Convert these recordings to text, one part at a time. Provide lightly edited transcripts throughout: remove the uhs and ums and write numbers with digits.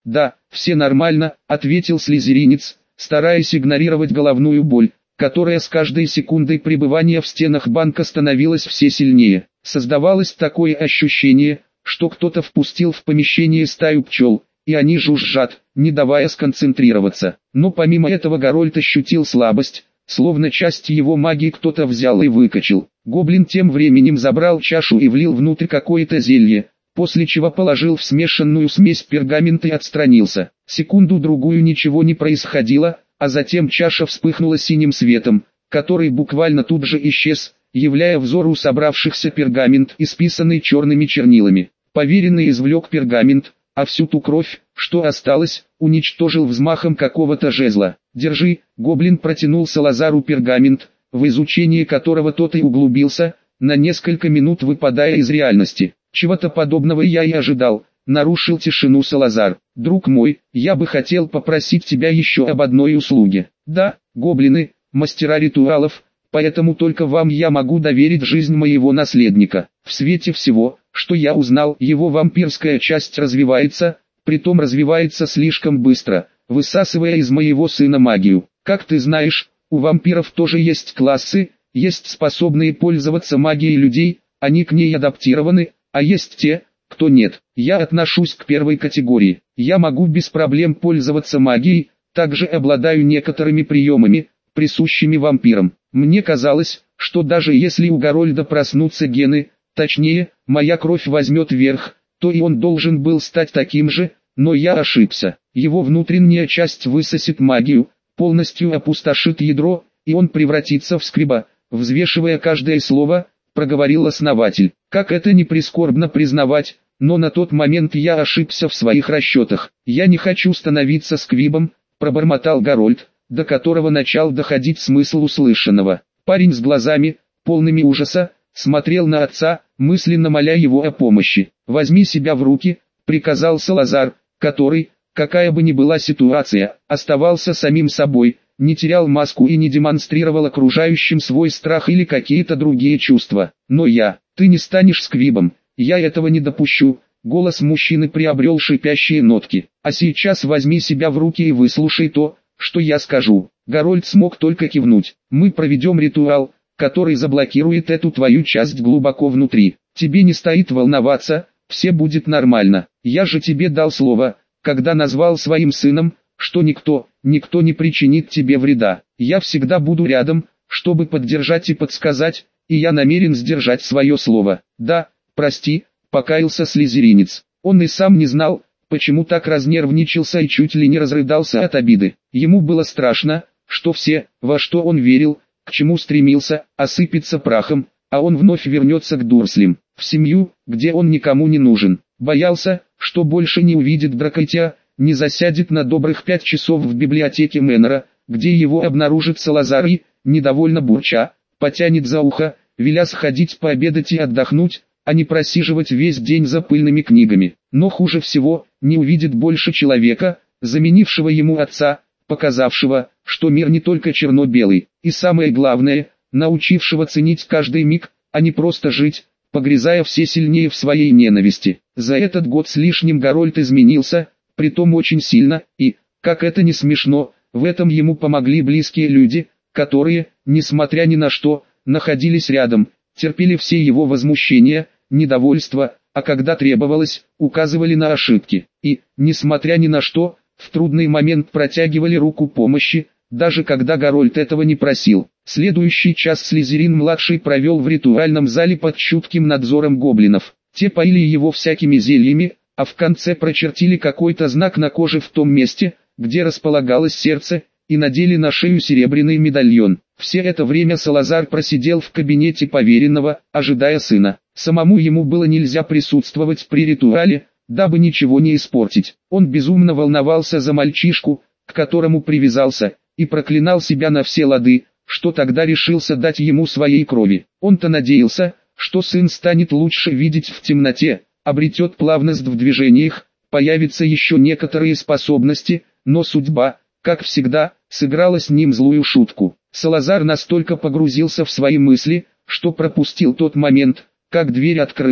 «Да, все нормально», — ответил слизеринец, стараясь игнорировать головную боль, которая с каждой секундой пребывания в стенах банка становилась все сильнее. Создавалось такое ощущение, что кто-то впустил в помещение стаю пчел, и они жужжат, не давая сконцентрироваться. Но помимо этого Гарольд ощутил слабость, словно часть его магии кто-то взял и выкачал. Гоблин тем временем забрал чашу и влил внутрь какое-то зелье, после чего положил в смешанную смесь пергамент и отстранился. Секунду-другую ничего не происходило, а затем чаша вспыхнула синим светом, который буквально тут же исчез, являя взору собравшихся пергамент, исписанный черными чернилами. Поверенный извлек пергамент, а всю ту кровь, что осталось, уничтожил взмахом какого-то жезла. «Держи», — гоблин протянул Салазару пергамент, в изучение которого тот и углубился, на несколько минут выпадая из реальности. «Чего-то подобного я и ожидал», — нарушил тишину Салазар. «Друг мой, я бы хотел попросить тебя еще об одной услуге». «Да, гоблины, мастера ритуалов, поэтому только вам я могу доверить жизнь моего наследника. В свете всего, что я узнал, его вампирская часть развивается, притом развивается слишком быстро, высасывая из моего сына магию. Как ты знаешь, у вампиров тоже есть классы, есть способные пользоваться магией людей, они к ней адаптированы, а есть те, кто нет. Я отношусь к первой категории. Я могу без проблем пользоваться магией, также обладаю некоторыми приемами, присущими вампирам. Мне казалось, что даже если у Гарольда проснутся гены, точнее, моя кровь возьмет верх, то и он должен был стать таким же, но я ошибся. Его внутренняя часть высосет магию, полностью опустошит ядро, и он превратится в скриба, взвешивая каждое слово, проговорил основатель. Как это ни прискорбно признавать, но на тот момент я ошибся в своих расчетах. Я не хочу становиться сквибом, пробормотал Гарольд, до которого начал доходить смысл услышанного. Парень с глазами, полными ужаса, смотрел на отца, мысленно моля его о помощи. «Возьми себя в руки», — приказал Салазар, который, какая бы ни была ситуация, оставался самим собой, не терял маску и не демонстрировал окружающим свой страх или какие-то другие чувства. «Но ты не станешь сквибом, я этого не допущу». Голос мужчины приобрел шипящие нотки. «А сейчас возьми себя в руки и выслушай то, что я скажу». Гарольд смог только кивнуть. «Мы проведем ритуал, который заблокирует эту твою часть глубоко внутри. Тебе не стоит волноваться, все будет нормально. Я же тебе дал слово, когда назвал своим сыном, что никто не причинит тебе вреда. Я всегда буду рядом, чтобы поддержать и подсказать, и я намерен сдержать свое слово». «Да, прости», — покаялся слизеринец. Он и сам не знал, почему так разнервничался и чуть ли не разрыдался от обиды. Ему было страшно, что все, во что он верил, к чему стремился, осыпется прахом, а он вновь вернется к Дурслям, в семью, где он никому не нужен. Боялся, что больше не увидит Дракойтя, не засядет на добрых 5 часов в библиотеке Мэннера, где его обнаружит Салазар и, недовольно бурча, потянет за ухо, веля сходить пообедать и отдохнуть, а не просиживать весь день за пыльными книгами. Но хуже всего, не увидит больше человека, заменившего ему отца, показавшего, что мир не только черно-белый, и самое главное, научившего ценить каждый миг, а не просто жить, погрязая все сильнее в своей ненависти. За этот год с лишним Гарольд изменился, притом очень сильно, и, как это не смешно, в этом ему помогли близкие люди, которые, несмотря ни на что, находились рядом, терпели все его возмущения, недовольство, а когда требовалось, указывали на ошибки, и, несмотря ни на что, в трудный момент протягивали руку помощи, даже когда Гарольд этого не просил. Следующий час Слизерин-младший провел в ритуальном зале под чутким надзором гоблинов. Те поили его всякими зельями, а в конце прочертили какой-то знак на коже в том месте, где располагалось сердце, и надели на шею серебряный медальон. Все это время Салазар просидел в кабинете поверенного, ожидая сына. Самому ему было нельзя присутствовать при ритуале, дабы ничего не испортить. Он безумно волновался за мальчишку, к которому привязался, и проклинал себя на все лады, что тогда решился дать ему своей крови. Он-то надеялся, что сын станет лучше видеть в темноте, обретет плавность в движениях, появятся еще некоторые способности, но судьба, как всегда, сыграла с ним злую шутку. Салазар настолько погрузился в свои мысли, что пропустил тот момент, как дверь открылась,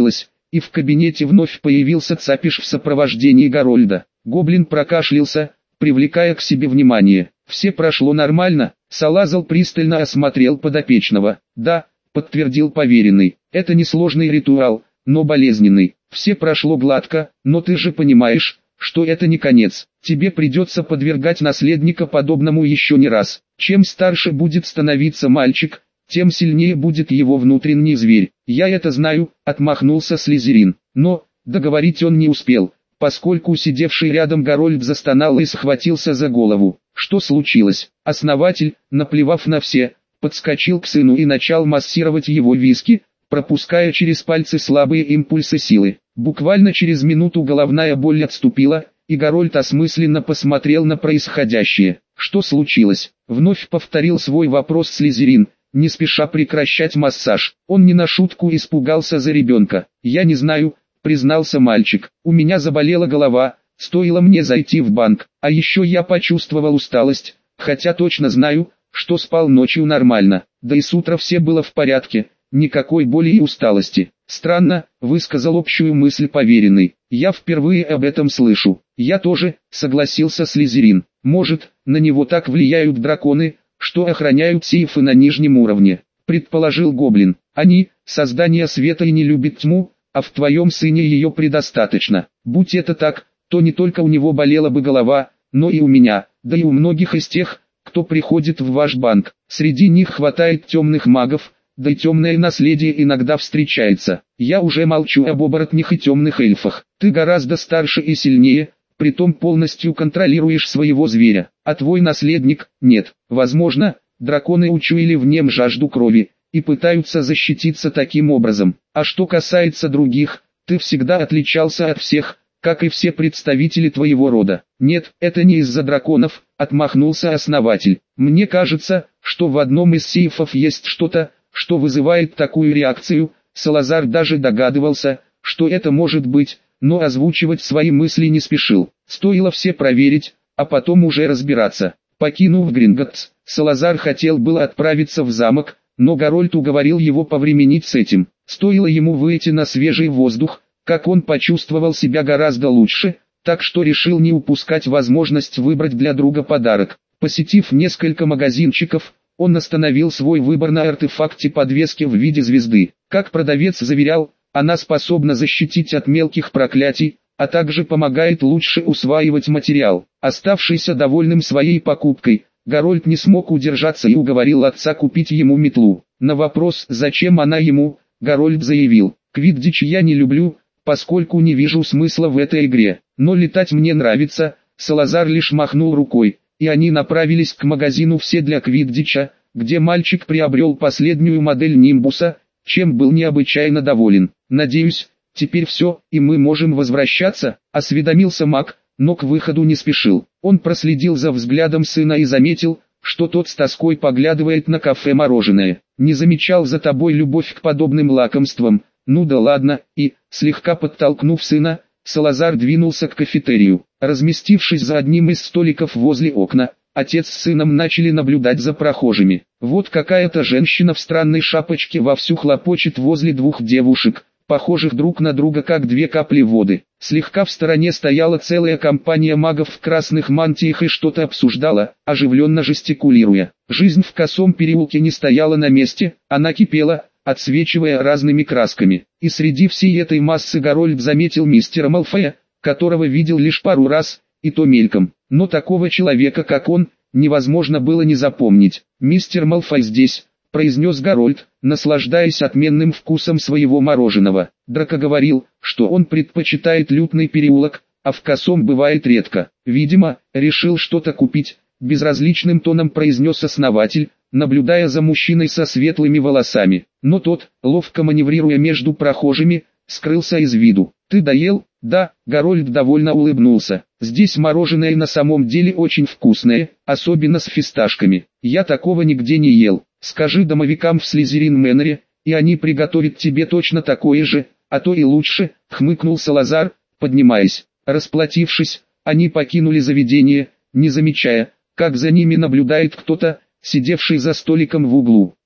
и в кабинете вновь появился Цапиш в сопровождении Гарольда. Гоблин прокашлялся, привлекая к себе внимание. Все прошло нормально. Салазал пристально осмотрел подопечного. Да, подтвердил поверенный, это несложный ритуал, но болезненный. Все прошло гладко, но ты же понимаешь, что это не конец. Тебе придется подвергать наследника подобному еще не раз. Чем старше будет становиться мальчик, тем сильнее будет его внутренний зверь. Я это знаю, отмахнулся Слизерин. Но, договорить он не успел, поскольку сидевший рядом Гарольд застонал и схватился за голову. Что случилось? Основатель, наплевав на все, подскочил к сыну и начал массировать его виски, пропуская через пальцы слабые импульсы силы. Буквально через минуту головная боль отступила, и Гарольд осмысленно посмотрел на происходящее. Что случилось? Вновь повторил свой вопрос Слизерин, не спеша прекращать массаж. Он не на шутку испугался за ребенка. «Я не знаю», признался мальчик. «У меня заболела голова, стоило мне зайти в банк, а еще я почувствовал усталость, хотя точно знаю, что спал ночью нормально, да и с утра все было в порядке, никакой боли и усталости». «Странно», высказал общую мысль поверенный. «Я впервые об этом слышу». «Я тоже», согласился Слизерин. «Может, на него так влияют драконы, что охраняют сейфы на нижнем уровне», предположил Гоблин. «Они, создания света и не любят тьму, а в твоем сыне ее предостаточно. Будь это так, то не только у него болела бы голова, но и у меня, да и у многих из тех, кто приходит в ваш банк. Среди них хватает темных магов, да и темное наследие иногда встречается. Я уже молчу об оборотнях и темных эльфах. Ты гораздо старше и сильнее, притом полностью контролируешь своего зверя, а твой наследник – нет. Возможно, драконы учуяли в нем жажду крови и пытаются защититься таким образом. А что касается других, ты всегда отличался от всех, как и все представители твоего рода. Нет, это не из-за драконов, отмахнулся основатель. Мне кажется, что в одном из сейфов есть что-то, что вызывает такую реакцию. Салазар даже догадывался, что это может быть, но озвучивать свои мысли не спешил. Стоило все проверить, а потом уже разбираться. Покинув Гринготтс, Салазар хотел было отправиться в замок, но Гарольд уговорил его повременить с этим. Стоило ему выйти на свежий воздух, как он почувствовал себя гораздо лучше, так что решил не упускать возможность выбрать для друга подарок. Посетив несколько магазинчиков, он остановил свой выбор на артефакте подвески в виде звезды. Как продавец заверял, она способна защитить от мелких проклятий, а также помогает лучше усваивать материал. Оставшийся довольным своей покупкой, Гарольд не смог удержаться и уговорил отца купить ему метлу. На вопрос, зачем она ему, Гарольд заявил: «Квиддич я не люблю, поскольку не вижу смысла в этой игре, но летать мне нравится». Салазар лишь махнул рукой, и они направились к магазину «Все для Квиддича», где мальчик приобрел последнюю модель Нимбуса, чем был необычайно доволен. «Надеюсь, теперь все, и мы можем возвращаться», — осведомился маг, но к выходу не спешил. Он проследил за взглядом сына и заметил, что тот с тоской поглядывает на кафе-мороженое. «Не замечал за тобой любовь к подобным лакомствам». «Ну да ладно», и, слегка подтолкнув сына, Салазар двинулся к кафетерию. Разместившись за одним из столиков возле окна, отец с сыном начали наблюдать за прохожими. Вот какая-то женщина в странной шапочке вовсю хлопочет возле двух девушек, похожих друг на друга как две капли воды. Слегка в стороне стояла целая компания магов в красных мантиях и что-то обсуждала, оживленно жестикулируя. Жизнь в косом переулке не стояла на месте, она кипела, отсвечивая разными красками. И среди всей этой массы Гарольд заметил мистера Малфоя, которого видел лишь пару раз, и то мельком. Но такого человека, как он, невозможно было не запомнить. «Мистер Малфой здесь», — произнес Гарольд, наслаждаясь отменным вкусом своего мороженого. Драко говорил, что он предпочитает лютный переулок, а в косом бывает редко. «Видимо, решил что-то купить», — безразличным тоном произнес основатель, наблюдая за мужчиной со светлыми волосами. Но тот, ловко маневрируя между прохожими, скрылся из виду. «Ты доел?» «Да», — Гарольд довольно улыбнулся. «Здесь мороженое на самом деле очень вкусное, особенно с фисташками. Я такого нигде не ел. Скажи домовикам в Слизерин Мэннере, и они приготовят тебе точно такое же, а то и лучше», — хмыкнул Салазар, поднимаясь. Расплатившись, они покинули заведение, не замечая, как за ними наблюдает кто-то, сидевший за столиком в углу.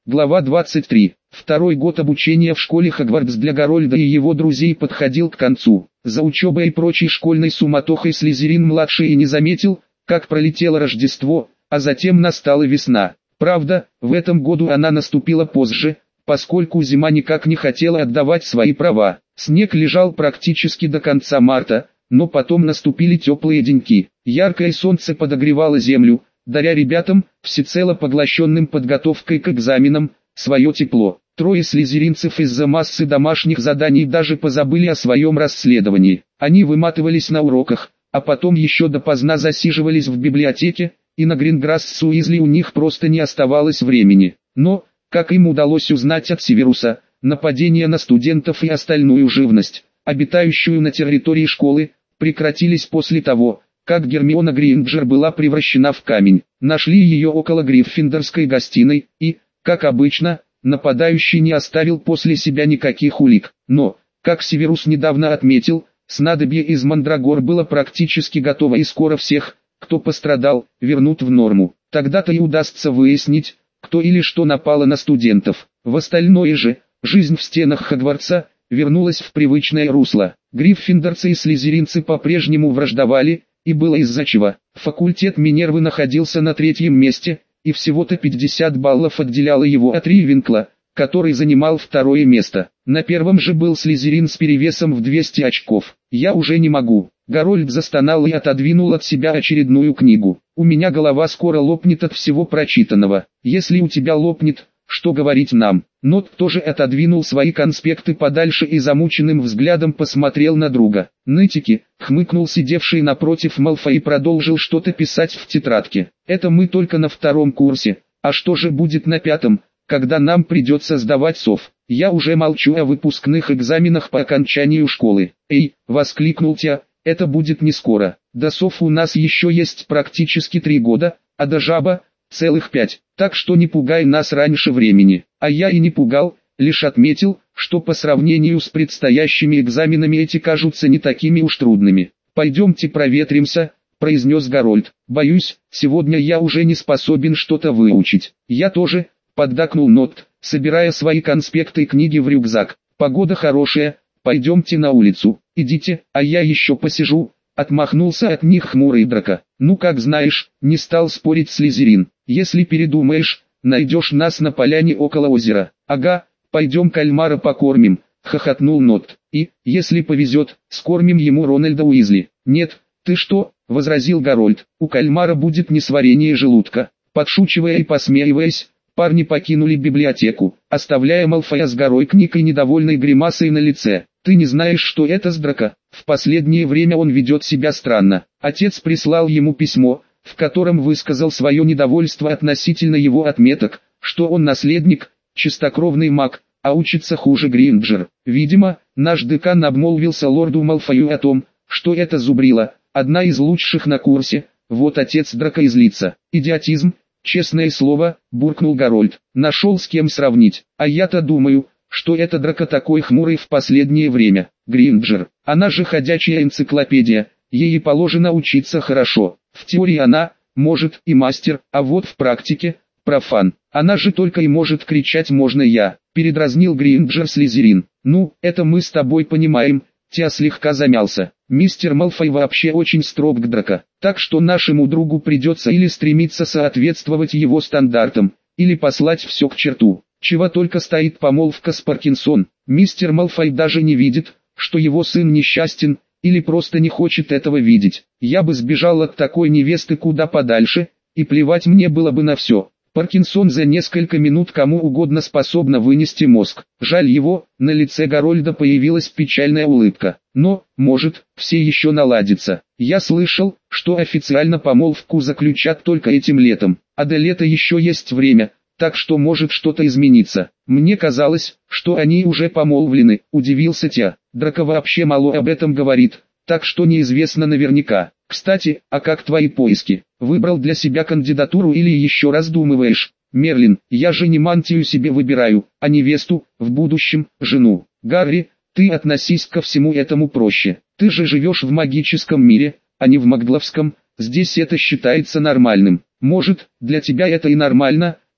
Глава 23. Второй год обучения в школе Хогвартс для Гарольда и его друзей подходил к концу. За учебой и прочей школьной суматохой Слизерин-младший и не заметил, как пролетело Рождество, а затем настала весна. Правда, в этом году она наступила позже, поскольку зима никак не хотела отдавать свои права. Снег лежал практически до конца марта, но потом наступили теплые деньки. Яркое солнце подогревало землю, даря ребятам, всецело поглощенным подготовкой к экзаменам, свое тепло. Трое слизеринцев из-за массы домашних заданий даже позабыли о своем расследовании. Они выматывались на уроках, а потом еще допоздна засиживались в библиотеке, и на Гринграсс с Уизли у них просто не оставалось времени. Но, как им удалось узнать от Северуса, нападения на студентов и остальную живность, обитающую на территории школы, прекратились после того, как Гермиона Грейнджер была превращена в камень. Нашли ее около Гриффиндорской гостиной, и, как обычно, нападающий не оставил после себя никаких улик. Но, как Северус недавно отметил, снадобье из мандрагор было практически готово и скоро всех, кто пострадал, вернут в норму. Тогда-то и удастся выяснить, кто или что напало на студентов. В остальное же, жизнь в стенах Хогвартса вернулась в привычное русло. Гриффиндорцы и слизеринцы по-прежнему враждовали, и было из-за чего. Факультет Минервы находился на третьем месте, и всего-то 50 баллов отделяло его от Ривенкла, который занимал второе место. На первом же был Слизерин с перевесом в 200 очков. «Я уже не могу». Гарольд застонал и отодвинул от себя очередную книгу. «У меня голова скоро лопнет от всего прочитанного. Если у тебя лопнет, что говорить нам?» Нот тоже отодвинул свои конспекты подальше и замученным взглядом посмотрел на друга. «Нытики», — хмыкнул сидевший напротив Малфой и продолжил что-то писать в тетрадке. «Это мы только на втором курсе. А что же будет на пятом, когда нам придется сдавать сов? Я уже молчу о выпускных экзаменах по окончанию школы». «Эй!» — воскликнул Тя, «это будет не скоро. До сов у нас еще есть практически 3 года, а до жаба целых 5, так что не пугай нас раньше времени». А я и не пугал, лишь отметил, что по сравнению с предстоящими экзаменами эти кажутся не такими уж трудными. «Пойдемте проветримся», — произнес Гарольд. «Боюсь, сегодня я уже не способен что-то выучить». «Я тоже», — поддакнул Нот, собирая свои конспекты и книги в рюкзак. «Погода хорошая, пойдемте на улицу». «Идите, а я еще посижу», — отмахнулся от них хмурый Драко. «Ну как знаешь», — не стал спорить Слизерин. «Если передумаешь, найдешь нас на поляне около озера». «Ага, пойдем кальмара покормим», — хохотнул Нот. «И, если повезет, скормим ему Рональда Уизли». «Нет, ты что?» — возразил Гарольд. «У кальмара будет несварение желудка». Подшучивая и посмеиваясь, парни покинули библиотеку, оставляя Малфоя с горой книг и недовольной гримасой на лице. «Ты не знаешь, что это с Драко? В последнее время он ведет себя странно». Отец прислал ему письмо, в котором высказал свое недовольство относительно его отметок, что он наследник, чистокровный маг, а учится хуже Гринджер. Видимо, наш декан обмолвился лорду Малфою о том, что это зубрила, одна из лучших на курсе. Вот отец Драко и злится. «Идиотизм, честное слово», — буркнул Гарольд. «Нашел с кем сравнить. А я-то думаю, что это Драко такой хмурый в последнее время. Гринджер, она же ходячая энциклопедия, ей и положено учиться хорошо. В теории она, может, и мастер, а вот в практике, профан. Она же только и может кричать «можно я», — передразнил Гринджер Слизерин. «Ну, это мы с тобой понимаем», — Тя слегка замялся. «Мистер Малфой вообще очень строг к Драко, так что нашему другу придется или стремиться соответствовать его стандартам, или послать все к черту. Чего только стоит помолвка с Паркинсон. Мистер Малфой даже не видит, что его сын несчастен, или просто не хочет этого видеть. Я бы сбежал от такой невесты куда подальше, и плевать мне было бы на все. Паркинсон за несколько минут кому угодно способна вынести мозг. Жаль его». На лице Гарольда появилась печальная улыбка. «Но, может, все еще наладится. Я слышал, что официально помолвку заключат только этим летом, а до лета еще есть время, так что может что-то измениться. Мне казалось, что они уже помолвлены», — удивился Тя. «Драко вообще мало об этом говорит, так что неизвестно наверняка. Кстати, а как твои поиски? Выбрал для себя кандидатуру или еще раздумываешь?» «Мерлин, я же не мантию себе выбираю, а невесту, в будущем, жену». «Гарри, ты относись ко всему этому проще. Ты же живешь в магическом мире, а не в магловском, здесь это считается нормальным. Может, для тебя это и нормально,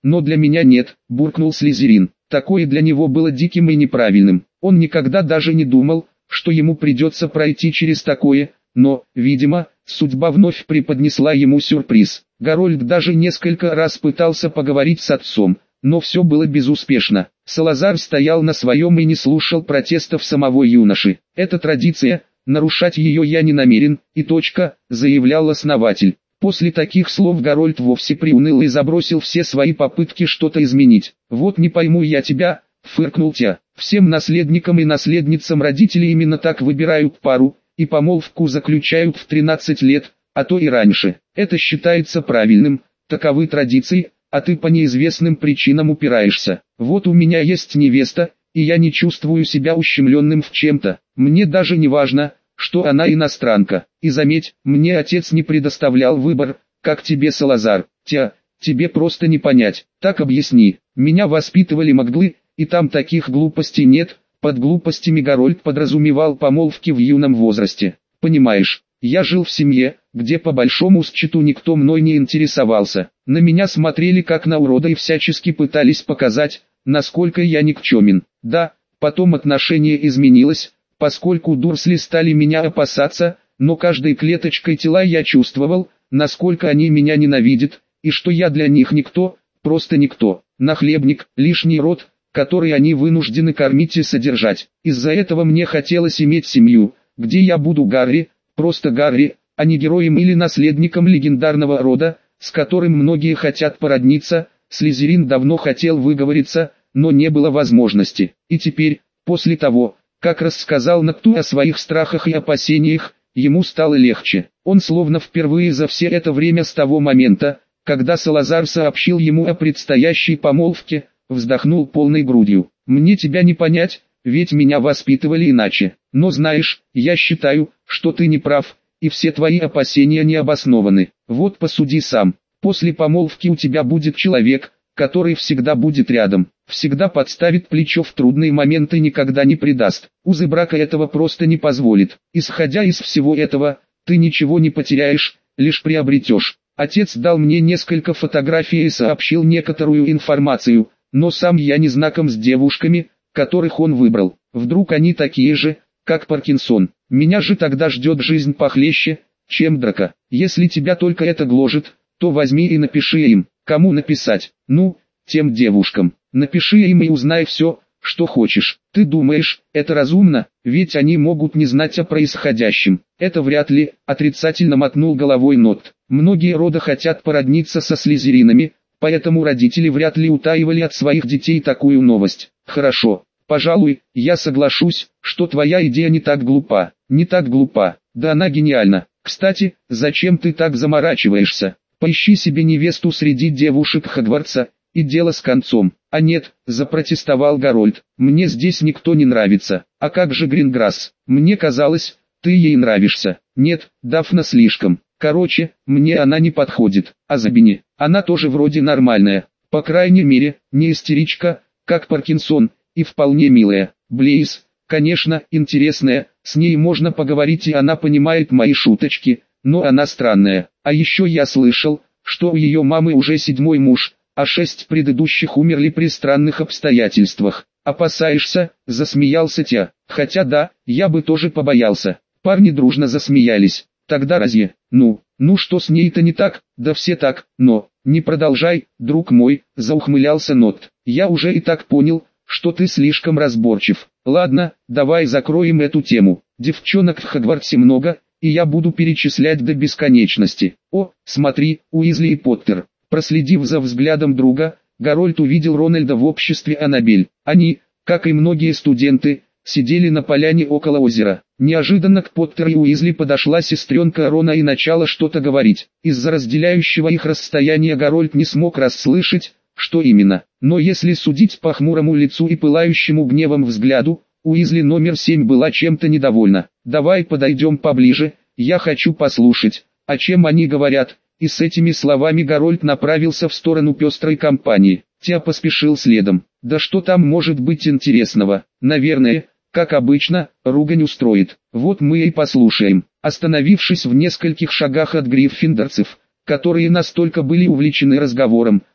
но для меня нет, буркнул Слизерин. Такое для него было диким и неправильным. Он никогда даже не думал, что ему придется пройти через такое, но, видимо, судьба вновь преподнесла ему сюрприз. Гарольд даже несколько раз пытался поговорить с отцом, но все было безуспешно. Салазар стоял на своем и не слушал протестов самого юноши. «Это традиция, нарушать ее я не намерен, и точка», — заявлял основатель. После таких слов Гарольд вовсе приуныл и забросил все свои попытки что-то изменить. «Вот не пойму я тебя», — фыркнул Тя. «Всем наследникам и наследницам родители именно так выбирают пару, и помолвку заключают в 13 лет, а то и раньше. Это считается правильным, таковы традиции, а ты по неизвестным причинам упираешься. Вот у меня есть невеста, и я не чувствую себя ущемленным в чем-то. Мне даже не важно, что она иностранка. И заметь, мне отец не предоставлял выбор, как тебе, Салазар. Тебе просто не понять. Так объясни. Меня воспитывали моглы, и там таких глупостей нет». Под глупостями Гарольд подразумевал помолвки в юном возрасте. «Понимаешь, я жил в семье, где по большому счету никто мной не интересовался. На меня смотрели как на урода и всячески пытались показать, насколько я никчемен. Да, потом отношение изменилось, поскольку Дурсли стали меня опасаться, но каждой клеточкой тела я чувствовал, насколько они меня ненавидят, и что я для них никто, просто никто, нахлебник, лишний род, который они вынуждены кормить и содержать. Из-за этого мне хотелось иметь семью, где я буду Гарри, просто Гарри, а не героем или наследником легендарного рода, с которым многие хотят породниться. Слизерин давно хотел выговориться, но не было возможности. И теперь, после того, как рассказал Нокту о своих страхах и опасениях, ему стало легче. Он словно впервые за все это время с того момента, когда Салазар сообщил ему о предстоящей помолвке, вздохнул полной грудью. «Мне тебя не понять, ведь меня воспитывали иначе. Но знаешь, я считаю, что ты не прав, и все твои опасения не обоснованы. Вот посуди сам. После помолвки у тебя будет человек, который всегда будет рядом, всегда подставит плечо в трудные моменты и никогда не предаст. Узы брака этого просто не позволит. Исходя из всего этого, ты ничего не потеряешь, лишь приобретешь. Отец дал мне несколько фотографий и сообщил некоторую информацию, но сам я не знаком с девушками, которых он выбрал. Вдруг они такие же, как Паркинсон. Меня же тогда ждет жизнь похлеще, чем драка. Если тебя только это гложет, то возьми и напиши им. Кому написать? Ну, тем девушкам. Напиши им и узнай все, что хочешь. Ты думаешь, это разумно? Ведь они могут не знать о происходящем. Это вряд ли, отрицательно мотнул головой Нот. Многие рода хотят породниться со слизеринами, поэтому родители вряд ли утаивали от своих детей такую новость. Хорошо, пожалуй, я соглашусь, что твоя идея не так глупа. Не так глупа, да она гениальна. Кстати, зачем ты так заморачиваешься? Поищи себе невесту среди девушек Хогвартса, и дело с концом. А нет, запротестовал Гарольд, мне здесь никто не нравится. А как же Гринграсс? Мне казалось, ты ей нравишься. Нет, Дафна слишком. Короче, мне она не подходит. А Забини, она тоже вроде нормальная. По крайней мере, не истеричка, как Паркинсон, и вполне милая. Блейз, конечно, интересная, с ней можно поговорить и она понимает мои шуточки, но она странная. А еще я слышал, что у ее мамы уже 7-й муж, а 6 предыдущих умерли при странных обстоятельствах. «Опасаешься?» – засмеялся Тя. «Хотя да, я бы тоже побоялся». Парни дружно засмеялись. «Тогда разве? Ну что с ней-то не так?» «Да все так, но...» «Не продолжай, друг мой», – заухмылялся Нот. «Я уже и так понял, что ты слишком разборчив. Ладно, давай закроем эту тему. Девчонок в Хогвартсе много, и я буду перечислять до бесконечности. О, смотри, Уизли и Поттер». Проследив за взглядом друга, Гарольд увидел Рональда в обществе Аннабель. Они, как и многие студенты, сидели на поляне около озера. Неожиданно к Поттеру и Уизли подошла сестренка Рона и начала что-то говорить. Из-за разделяющего их расстояния Гарольд не смог расслышать, что именно. Но если судить по хмурому лицу и пылающему гневом взгляду, Уизли номер 7 была чем-то недовольна. «Давай подойдем поближе, я хочу послушать, о чем они говорят». И с этими словами Гарольд направился в сторону пестрой компании. Тя поспешил следом. Да что там может быть интересного? Наверное, как обычно, ругань устроит. Вот мы и послушаем. Остановившись в нескольких шагах от гриффиндорцев, которые настолько были увлечены разговором,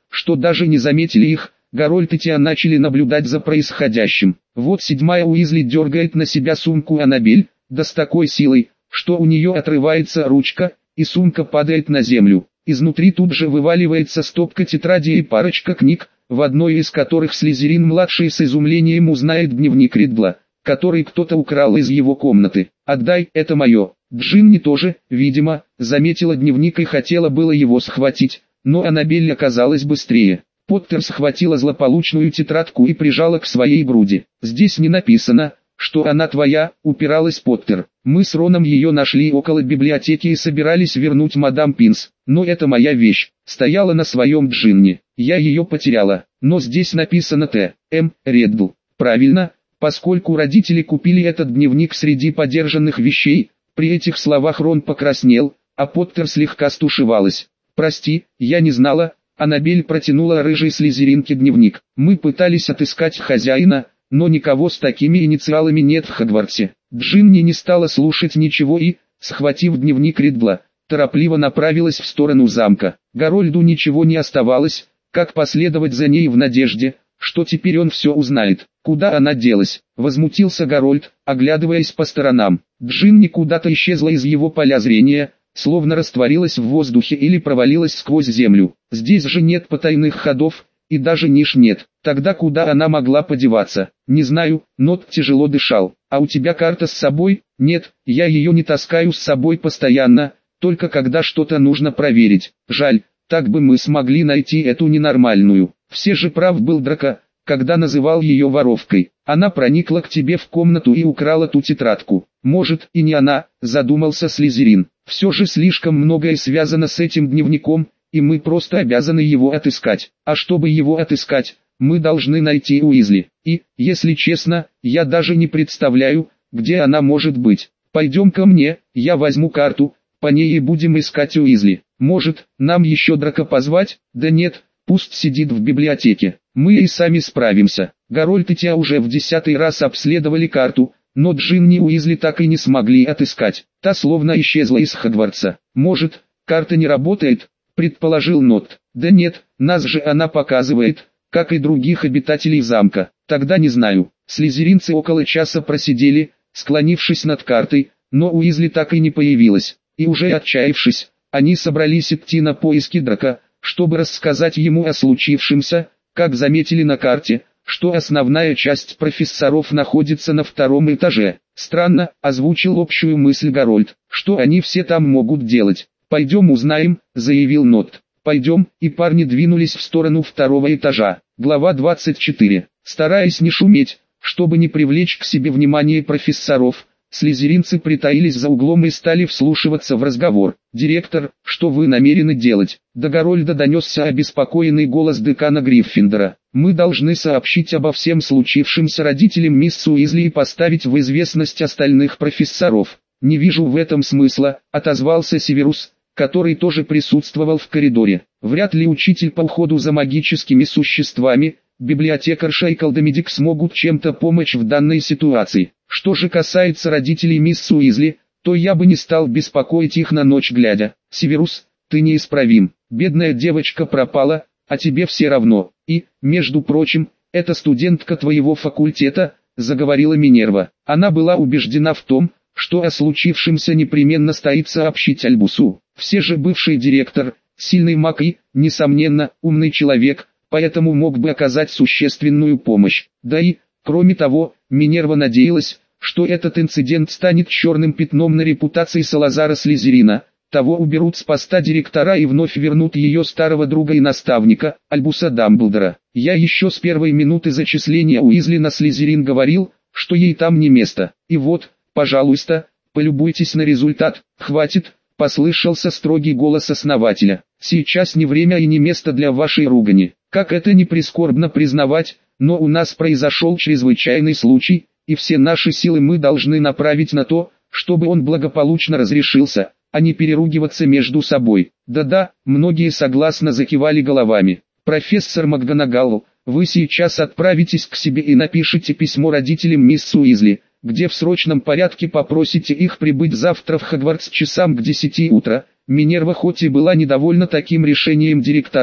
что даже не заметили их. Гарольд и Тиа начали наблюдать за происходящим. Вот седьмая Уизли дергает на себя сумку Аннабель, да с такой силой, что у нее отрывается ручка, и сумка падает на землю. Изнутри тут же вываливается стопка тетрадей и парочка книг, в одной из которых Слизерин-младший с изумлением узнает дневник Риддла, который кто-то украл из его комнаты. «Отдай, это мое». Джинни тоже, видимо, заметила дневник и хотела было его схватить, но Аннабель оказалась быстрее. Поттер схватила злополучную тетрадку и прижала к своей груди. «Здесь не написано, что она твоя», — упиралась Поттер. «Мы с Роном ее нашли около библиотеки и собирались вернуть мадам Пинс, но это моя вещь, стояла на своем Джинни. Я ее потеряла, но здесь написано Т.М. Реддл. Правильно, поскольку родители купили этот дневник среди подержанных вещей». При этих словах Рон покраснел, а Поттер слегка стушевалась. «Прости, я не знала». Аннабель протянула рыжей слизеринке дневник. «Мы пытались отыскать хозяина, но никого с такими инициалами нет в Хогвартсе». Джинни не стала слушать ничего и, схватив дневник Риддла, торопливо направилась в сторону замка. Гарольду ничего не оставалось, как последовать за ней в надежде, что теперь он все узнает. «Куда она делась?» — возмутился Гарольд, оглядываясь по сторонам. Джинни куда-то исчезла из его поля зрения, словно растворилась в воздухе или провалилась сквозь землю. Здесь же нет потайных ходов, и даже ниш нет. Тогда куда она могла подеваться? Не знаю, Нот тяжело дышал. «А у тебя карта с собой?» «Нет, я ее не таскаю с собой постоянно, только когда что-то нужно проверить. Жаль, так бы мы смогли найти эту ненормальную». Все же прав был Драко, когда называл ее воровкой. «Она проникла к тебе в комнату и украла ту тетрадку». «Может, и не она», — задумался Слизерин. «Все же слишком многое связано с этим дневником, и мы просто обязаны его отыскать. А чтобы его отыскать, мы должны найти Уизли. И, если честно, я даже не представляю, где она может быть. Пойдем ко мне, я возьму карту, по ней и будем искать Уизли. Может, нам еще Драко позвать?» «Да нет, пусть сидит в библиотеке. Мы и сами справимся». Гарольд и Тиа уже в 10-й раз обследовали карту, но Джинни Уизли так и не смогли отыскать. Та словно исчезла из Хогвартса. «Может, карта не работает?» — предположил Нот. «Да нет, нас же она показывает, как и других обитателей замка. Тогда не знаю». Слизеринцы около часа просидели, склонившись над картой, но Уизли так и не появилась. И уже отчаявшись, они собрались идти на поиски Драко, чтобы рассказать ему о случившемся, как заметили на карте, что основная часть профессоров находится на 2-м этаже. «Странно», — озвучил общую мысль Гарольд, — «что они все там могут делать?» «Пойдем узнаем», — заявил Нот. «Пойдем», и парни двинулись в сторону 2-го этажа. Глава 24. Стараясь не шуметь, чтобы не привлечь к себе внимание профессоров, слизеринцы притаились за углом и стали вслушиваться в разговор. «Директор, что вы намерены делать?» До Гарольда донесся обеспокоенный голос декана Гриффиндора. «Мы должны сообщить обо всем случившемся родителям мисс Уизли и поставить в известность остальных профессоров». «Не вижу в этом смысла», — отозвался Северус, который тоже присутствовал в коридоре. «Вряд ли учитель по уходу за магическими существами, библиотекарша и колдомедик смогут чем-то помочь в данной ситуации. Что же касается родителей мисс Уизли, то я бы не стал беспокоить их на ночь глядя. Северус, ты неисправим. Бедная девочка пропала, а тебе все равно. И, между прочим, это студентка твоего факультета», — заговорила Минерва. Она была убеждена в том, что о случившемся непременно стоит сообщить Альбусу. Все же бывший директор, сильный маг и, несомненно, умный человек, поэтому мог бы оказать существенную помощь. Да и, кроме того, Минерва надеялась, что этот инцидент станет черным пятном на репутации Салазара Слизерина. Того уберут с поста директора и вновь вернут ее старого друга и наставника, Альбуса Дамблдора. Я еще с первой минуты зачисления Уизли на Слизерин говорил, что ей там не место. И вот, пожалуйста, полюбуйтесь на результат. «Хватит», — послышался строгий голос основателя. «Сейчас не время и не место для вашей ругани. Как это ни прискорбно признавать, но у нас произошел чрезвычайный случай, и все наши силы мы должны направить на то, чтобы он благополучно разрешился, а не переругиваться между собой». «Да-да», многие согласно закивали головами. «Профессор МакГонагал, вы сейчас отправитесь к себе и напишите письмо родителям мисс Уизли, где в срочном порядке попросите их прибыть завтра в Хогвартс часам к 10 утра». Минерва хоть и была недовольна таким решением директора,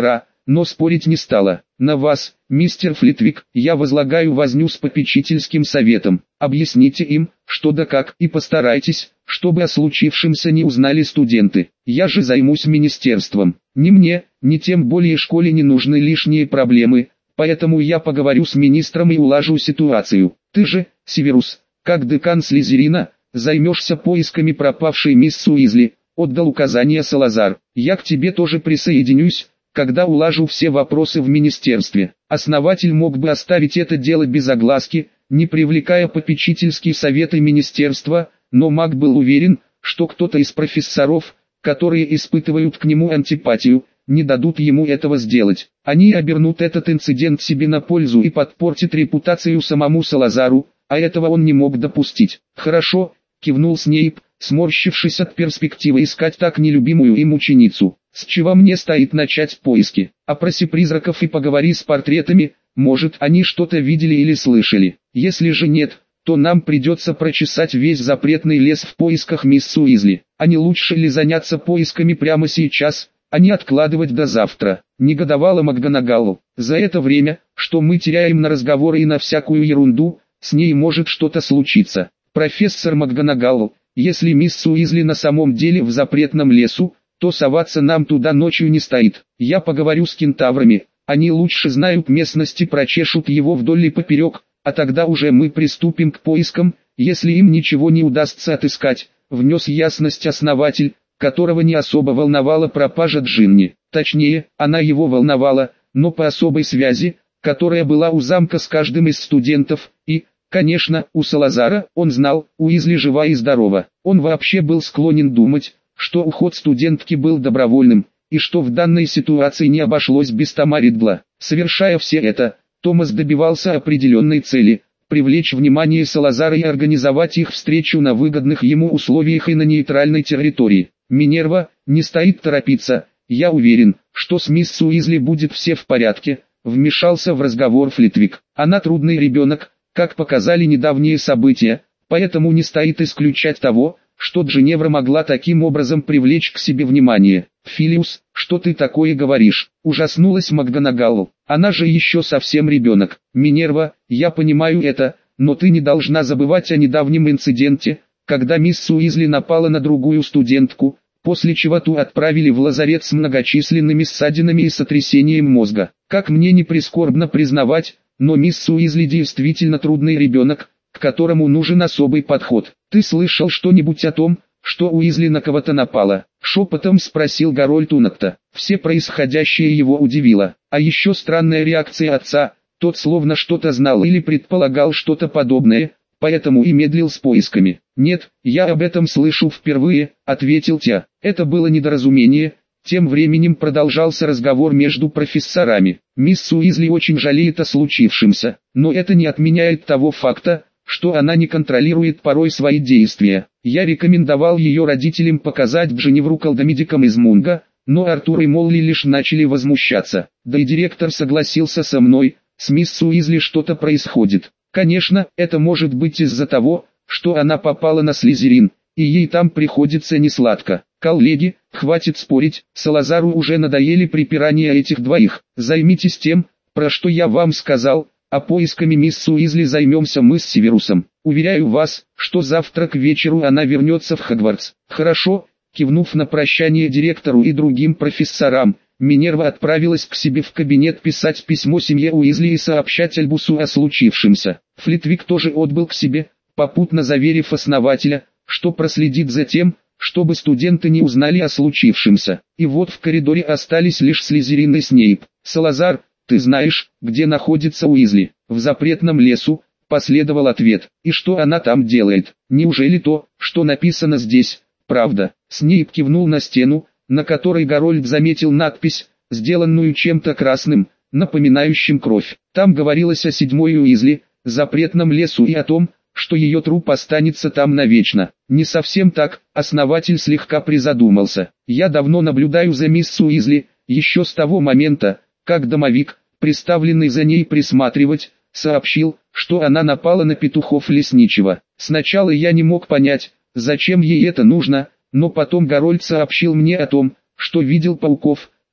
но спорить не стала. На вас, мистер Флитвик, я возлагаю возню с попечительским советом. Объясните им, что да как, и постарайтесь, чтобы о случившемся не узнали студенты. Я же займусь министерством. Ни мне, ни тем более школе не нужны лишние проблемы, поэтому я поговорю с министром и улажу ситуацию. Ты же, Северус, как декан Слизерина, займешься поисками пропавшей мисс Уизли, отдал указание Салазар. Я к тебе тоже присоединюсь, когда улажу все вопросы в министерстве. Основатель мог бы оставить это дело без огласки, не привлекая попечительские советы министерства, но Мак был уверен, что кто-то из профессоров, которые испытывают к нему антипатию, не дадут ему этого сделать. Они обернут этот инцидент себе на пользу и подпортят репутацию самому Салазару, а этого он не мог допустить. «Хорошо», — кивнул Снейп, сморщившись от перспективы искать так нелюбимую им ученицу. «С чего мне стоит начать поиски? Опроси призраков и поговори с портретами, может, они что-то видели или слышали. Если же нет, то нам придется прочесать весь запретный лес в поисках мисс Уизли. А не лучше ли заняться поисками прямо сейчас, а не откладывать до завтра?» Негодовала МакГонагалл. «За это время, что мы теряем на разговоры и на всякую ерунду, с ней может что-то случиться. Профессор МакГонагалл, если мисс Уизли на самом деле в запретном лесу, то соваться нам туда ночью не стоит. Я поговорю с кентаврами, они лучше знают местности, прочешут его вдоль и поперек, а тогда уже мы приступим к поискам, если им ничего не удастся отыскать», внес ясность основатель, которого не особо волновала пропажа Джинни. Точнее, она его волновала, но по особой связи, которая была у замка с каждым из студентов, и, конечно, у Салазара. Он знал, Уизли жива и здорова. Он вообще был склонен думать, что уход студентки был добровольным, и что в данной ситуации не обошлось без Тома Ридла. Совершая все это, Томас добивался определенной цели – привлечь внимание Салазара и организовать их встречу на выгодных ему условиях и на нейтральной территории. «Минерва, не стоит торопиться, я уверен, что с мисс Уизли будет все в порядке», вмешался в разговор Флитвик. «Она трудный ребенок, как показали недавние события, поэтому не стоит исключать того, что Джиневра могла таким образом привлечь к себе внимание». «Филиус, что ты такое говоришь?» – ужаснулась МакГонагалл. «Она же еще совсем ребенок». «Минерва, я понимаю это, но ты не должна забывать о недавнем инциденте, когда мисс Уизли напала на другую студентку, после чего ту отправили в лазарет с многочисленными ссадинами и сотрясением мозга. Как мне не прискорбно признавать, но мисс Уизли действительно трудный ребенок, к которому нужен особый подход. Ты слышал что-нибудь о том, что Уизли на кого-то напала?» — шепотом спросил Гарольд Унакта. Все происходящее его удивило. А еще странная реакция отца, тот словно что-то знал или предполагал что-то подобное, поэтому и медлил с поисками. «Нет, я об этом слышу впервые», — ответил Тя. Это было недоразумение. Тем временем продолжался разговор между профессорами. «Мисс Уизли очень жалеет о случившемся, но это не отменяет того факта, что она не контролирует порой свои действия. Я рекомендовал ее родителям показать Джиневру колдомедикам из Мунга, но Артур и Молли лишь начали возмущаться. Да и директор согласился со мной, с мисс Уизли что-то происходит. Конечно, это может быть из-за того, что она попала на Слизерин, и ей там приходится несладко. Коллеги, хватит спорить, Салазару уже надоели припирания этих двоих. Займитесь тем, про что я вам сказал, а поисками мисс Уизли займемся мы с Северусом. Уверяю вас, что завтра к вечеру она вернется в Хогвартс». «Хорошо», кивнув на прощание директору и другим профессорам, Минерва отправилась к себе в кабинет писать письмо семье Уизли и сообщать Альбусу о случившемся. Флитвик тоже отбыл к себе, попутно заверив основателя, что проследит за тем, чтобы студенты не узнали о случившемся. И вот в коридоре остались лишь Слизерин и Снейп. «Салазар, ты знаешь, где находится Уизли?» «В запретном лесу», последовал ответ. «И что она там делает? Неужели то, что написано здесь, правда?» Снейп кивнул на стену, на которой Гарольд заметил надпись, сделанную чем-то красным, напоминающим кровь. Там говорилось о 7-й Уизли, запретном лесу и о том, что ее труп останется там навечно. Не совсем так, основатель слегка призадумался. «Я давно наблюдаю за мисс Уизли, еще с того момента, как домовик, приставленный за ней присматривать, сообщил, что она напала на петухов лесничего. Сначала я не мог понять, зачем ей это нужно, но потом Гарольд сообщил мне о том, что видел пауков,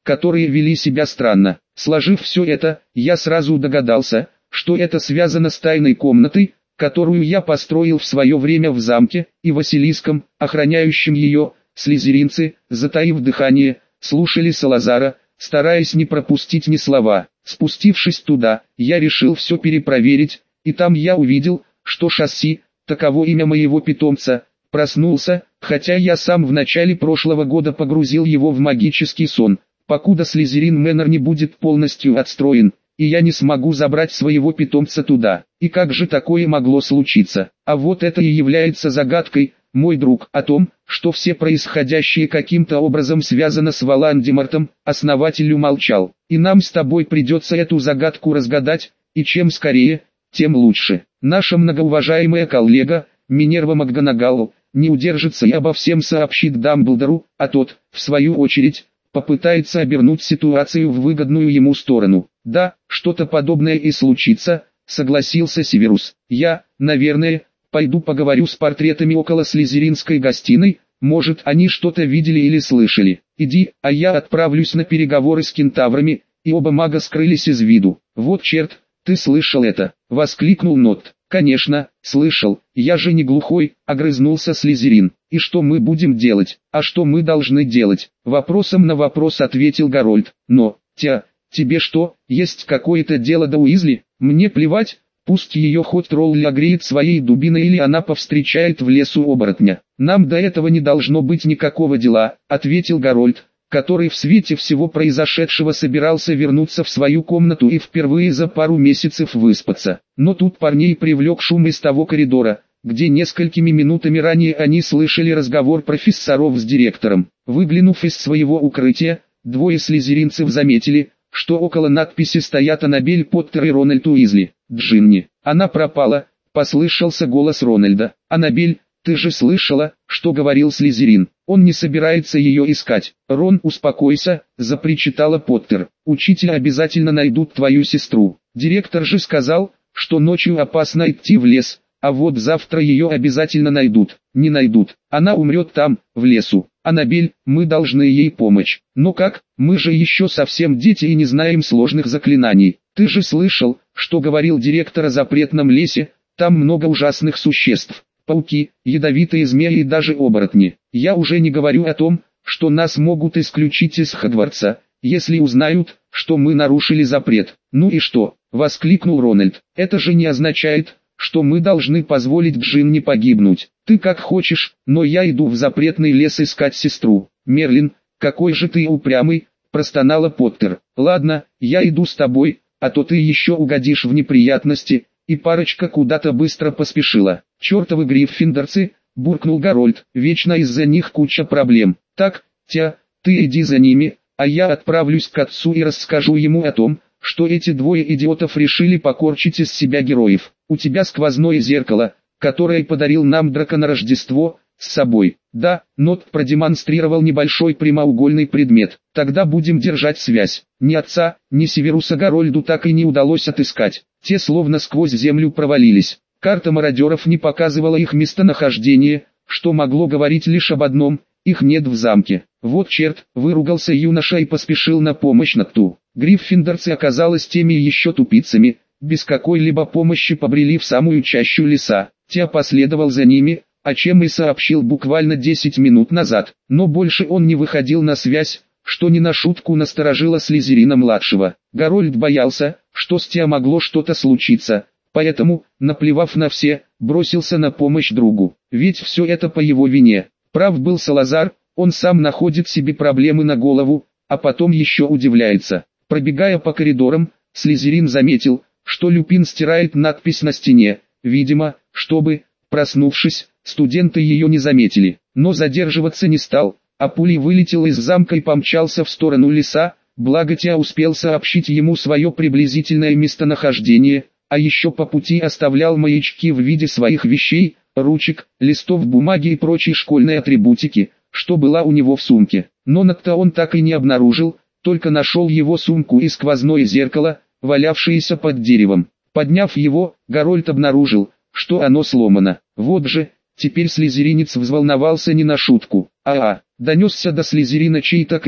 которые вели себя странно. Сложив все это, я сразу догадался, что это связано с тайной комнатой, которую я построил в свое время в замке, и Василиском, охраняющим ее. Слизеринцы, затаив дыхание, слушали Салазара, стараясь не пропустить ни слова. Спустившись туда, я решил все перепроверить, и там я увидел, что Шасси, таково имя моего питомца, проснулся, хотя я сам в начале прошлого года погрузил его в магический сон, покуда Слизерин Мэннер не будет полностью отстроен, и я не смогу забрать своего питомца туда. И как же такое могло случиться? А вот это и является загадкой, мой друг, о том, что все происходящее каким-то образом связано с Волан-де-Мортом, основатель умолчал. И нам с тобой придется эту загадку разгадать, и чем скорее, тем лучше. Наша многоуважаемая коллега, Минерва МакГонагал, не удержится и обо всем сообщит Дамблдору, а тот, в свою очередь, попытается обернуть ситуацию в выгодную ему сторону. Да, что-то подобное и случится, согласился Северус. Я, наверное, пойду поговорю с портретами около слизеринской гостиной, может они что-то видели или слышали. Иди, а я отправлюсь на переговоры с кентаврами, и оба мага скрылись из виду. Вот черт, ты слышал это? Воскликнул Нот. Конечно, слышал, я же не глухой, огрызнулся Слизерин. И что мы будем делать? А что мы должны делать? Вопросом на вопрос ответил Гарольд. Но, тебе что, есть какое-то дело до Уизли? Мне плевать. Пусть ее хоть Тролли огреет своей дубиной или она повстречает в лесу оборотня. Нам до этого не должно быть никакого дела, ответил Гарольд, который в свете всего произошедшего собирался вернуться в свою комнату и впервые за пару месяцев выспаться. Но тут парней привлек шум из того коридора, где несколькими минутами ранее они слышали разговор профессоров с директором. Выглянув из своего укрытия, двое слизеринцев заметили, что около надписи стоят Аннабель Поттер и Рональд Уизли. «Джинни, она пропала», — послышался голос Рональда. «Аннабель, ты же слышала, что говорил Слизерин? Он не собирается ее искать». «Рон, успокойся», — запричитала Поттер. «Учителя обязательно найдут твою сестру. Директор же сказал, что ночью опасно идти в лес, а вот завтра ее обязательно найдут». «Не найдут, она умрет там, в лесу. Аннабель, мы должны ей помочь». «Но как? Мы же еще совсем дети и не знаем сложных заклинаний. Ты же слышал, что говорил директор о запретном лесе, там много ужасных существ. Пауки, ядовитые змеи и даже оборотни. Я уже не говорю о том, что нас могут исключить из Хогвартса, если узнают, что мы нарушили запрет». «Ну и что?» — воскликнул Рональд. «Это же не означает, что мы должны позволить Джинни погибнуть. Ты как хочешь, но я иду в запретный лес искать сестру». «Мерлин, какой же ты упрямый», — простонала Поттер. «Ладно, я иду с тобой, а то ты еще угодишь в неприятности», и парочка куда-то быстро поспешила. «Чертовы гриффиндорцы», — буркнул Гарольд, — «вечно из-за них куча проблем. Так, ты иди за ними, а я отправлюсь к отцу и расскажу ему о том, что эти двое идиотов решили покорчить из себя героев. У тебя сквозное зеркало, которое подарил нам Драко на Рождество, с собой?» «Да», — Нот продемонстрировал небольшой прямоугольный предмет. «Тогда будем держать связь». Ни отца, ни Северуса Гарольду так и не удалось отыскать. Те словно сквозь землю провалились. Карта мародеров не показывала их местонахождение, что могло говорить лишь об одном — их нет в замке. «Вот черт», — выругался юноша и поспешил на помощь Нотту. Гриффиндорцы оказалось теми еще тупицами, без какой-либо помощи побрели в самую чащу леса. Те последовал за ними, о чем и сообщил буквально 10 минут назад, но больше он не выходил на связь, что не на шутку насторожило Слизерина-младшего. Гарольд боялся, что с Тиа могло что-то случиться, поэтому, наплевав на все, бросился на помощь другу. Ведь все это по его вине. Прав был Салазар, он сам находит себе проблемы на голову, а потом еще удивляется. Пробегая по коридорам, Слизерин заметил, что Люпин стирает надпись на стене, видимо, чтобы, проснувшись, студенты ее не заметили. Но задерживаться не стал, а пулей вылетел из замка и помчался в сторону леса, благо Тиа успел сообщить ему свое приблизительное местонахождение, а еще по пути оставлял маячки в виде своих вещей, ручек, листов бумаги и прочей школьной атрибутики, что была у него в сумке. Но Нотта он так и не обнаружил, только нашел его сумку и сквозное зеркало, валявшееся под деревом. Подняв его, Гарольд обнаружил, что оно сломано. Вот же, теперь слизеринец взволновался не на шутку. Донесся до Слизерина чей-то крик,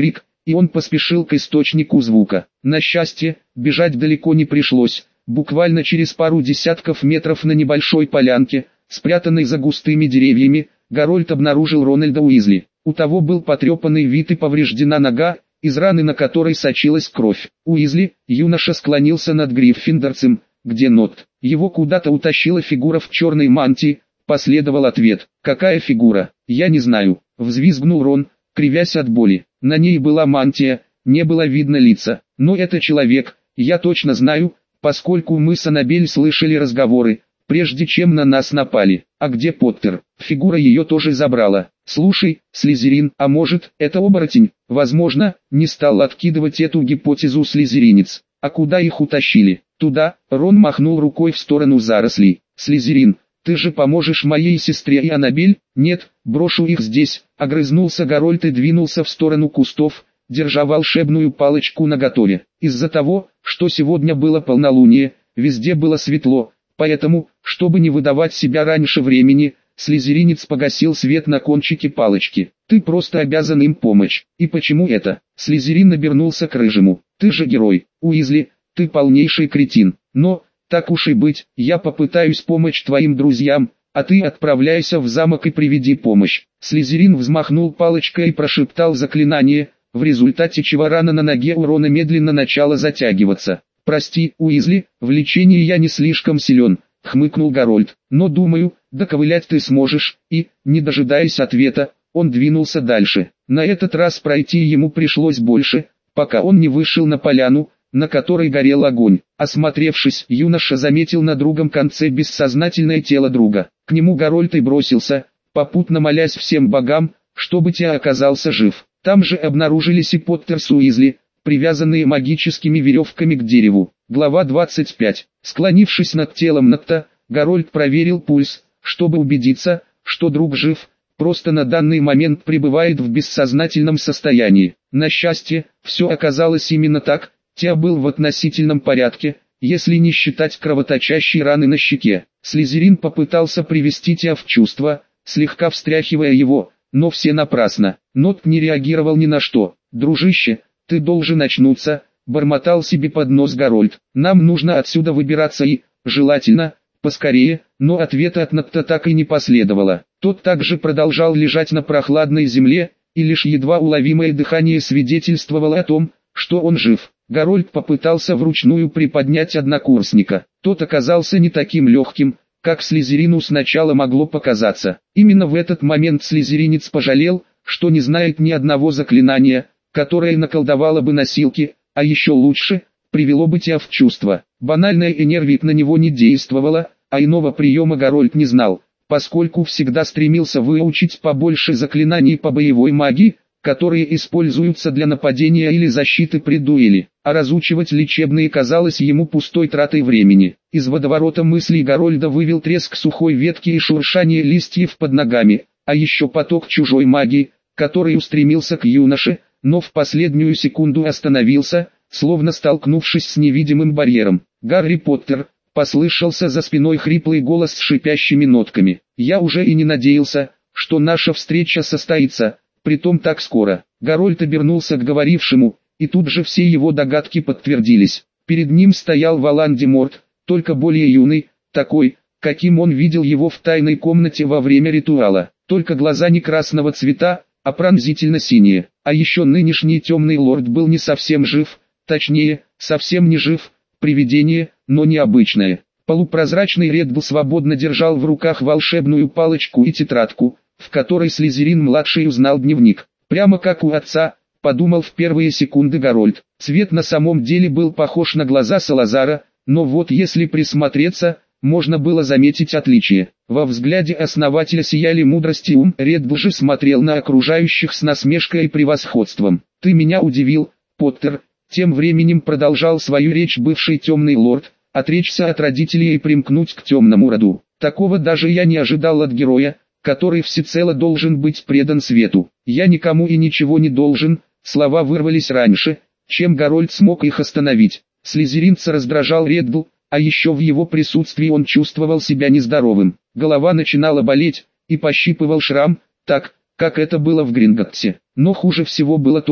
и он поспешил к источнику звука. На счастье, бежать далеко не пришлось. Буквально через пару десятков метров на небольшой полянке, спрятанной за густыми деревьями, Гарольд обнаружил Рональда Уизли. У того был потрепанный вид и повреждена нога, из раны на которой сочилась кровь. Уизли, юноша склонился над гриффиндорцем, где Нот. Его куда-то утащила фигура в черной мантии, последовал ответ. Какая фигура? Я не знаю, взвизгнул Рон, кривясь от боли. На ней была мантия, не было видно лица. Но это человек, я точно знаю, поскольку мы с Аннабель слышали разговоры, прежде чем на нас напали. А где Поттер? Фигура ее тоже забрала. Слушай, Слизерин, а может, это оборотень? Возможно, не стал откидывать эту гипотезу слизеринец. А куда их утащили? Туда, Рон махнул рукой в сторону зарослей. Слизерин, ты же поможешь моей сестре и Аннабель? Нет, брошу их здесь, огрызнулся Гарольд и двинулся в сторону кустов, держа волшебную палочку наготове. Из-за того, что сегодня было полнолуние, везде было светло, поэтому, чтобы не выдавать себя раньше времени, слизеринец погасил свет на кончике палочки. Ты просто обязан им помочь. И почему это? Слизерин обернулся к Рыжему. Ты же герой, Уизли, ты полнейший кретин. Но, так уж и быть, я попытаюсь помочь твоим друзьям, а ты отправляйся в замок и приведи помощь. Слизерин взмахнул палочкой и прошептал заклинание, в результате чего рана на ноге у Рона медленно начала затягиваться. «Прости, Уизли, в лечении я не слишком силен», — хмыкнул Гарольд, «но думаю, доковылять ты сможешь», и, не дожидаясь ответа, он двинулся дальше. На этот раз пройти ему пришлось больше, пока он не вышел на поляну, на которой горел огонь. Осмотревшись, юноша заметил на другом конце бессознательное тело друга. К нему Гарольд и бросился, попутно молясь всем богам, чтобы те оказался жив. Там же обнаружились и Поттер с Уизли, привязанные магическими веревками к дереву. Глава 25. Склонившись над телом Нотта, Гарольд проверил пульс, чтобы убедиться, что друг жив, просто на данный момент пребывает в бессознательном состоянии. На счастье, все оказалось именно так, Теа был в относительном порядке, если не считать кровоточащей раны на щеке. Слизерин попытался привести Теа в чувство, слегка встряхивая его, но все напрасно. Нот не реагировал ни на что. «Дружище, ты должен очнуться», — бормотал себе под нос Гарольд. «Нам нужно отсюда выбираться и, желательно, поскорее», но ответа от Нотта так и не последовало. Тот также продолжал лежать на прохладной земле, и лишь едва уловимое дыхание свидетельствовало о том, что он жив. Гарольд попытался вручную приподнять однокурсника. Тот оказался не таким легким, как Слизерину сначала могло показаться. Именно в этот момент слизеринец пожалел, что не знает ни одного заклинания, которое наколдовало бы носилки, а еще лучше, привело бы Теа в чувство. Банальная энергия на него не действовала, а иного приема Гарольд не знал, поскольку всегда стремился выучить побольше заклинаний по боевой магии, которые используются для нападения или защиты при дуэли, а разучивать лечебные казалось ему пустой тратой времени. Из водоворота мыслей Гарольда вывел треск сухой ветки и шуршание листьев под ногами, а еще поток чужой магии, который устремился к юноше, но в последнюю секунду остановился, словно столкнувшись с невидимым барьером. «Гарри Поттер!» — послышался за спиной хриплый голос с шипящими нотками. «Я уже и не надеялся, что наша встреча состоится, притом так скоро». Гарольд обернулся к говорившему, и тут же все его догадки подтвердились. Перед ним стоял Волан-де-Морт, только более юный, такой, каким он видел его в тайной комнате во время ритуала. Только глаза не красного цвета, а пронзительно синие. А еще нынешний темный лорд был не совсем жив, точнее, совсем не жив, привидение, но необычное. Полупрозрачный Реддл свободно держал в руках волшебную палочку и тетрадку, в которой Слизерин-младший узнал дневник. Прямо как у отца, подумал в первые секунды Гарольд. Цвет на самом деле был похож на глаза Салазара, но вот если присмотреться, можно было заметить отличие. Во взгляде основателя сияли мудрость и ум. Реддл же смотрел на окружающих с насмешкой и превосходством. «Ты меня удивил, Поттер», тем временем продолжал свою речь бывший темный лорд, «отречься от родителей и примкнуть к темному роду. Такого даже я не ожидал от героя, который всецело должен быть предан свету. Я никому и ничего не должен». Слова вырвались раньше, чем Гарольд смог их остановить. Слизеринца раздражал Реддл, а еще в его присутствии он чувствовал себя нездоровым. Голова начинала болеть, и пощипывал шрам, так, как это было в Гринготтсе. Но хуже всего было то,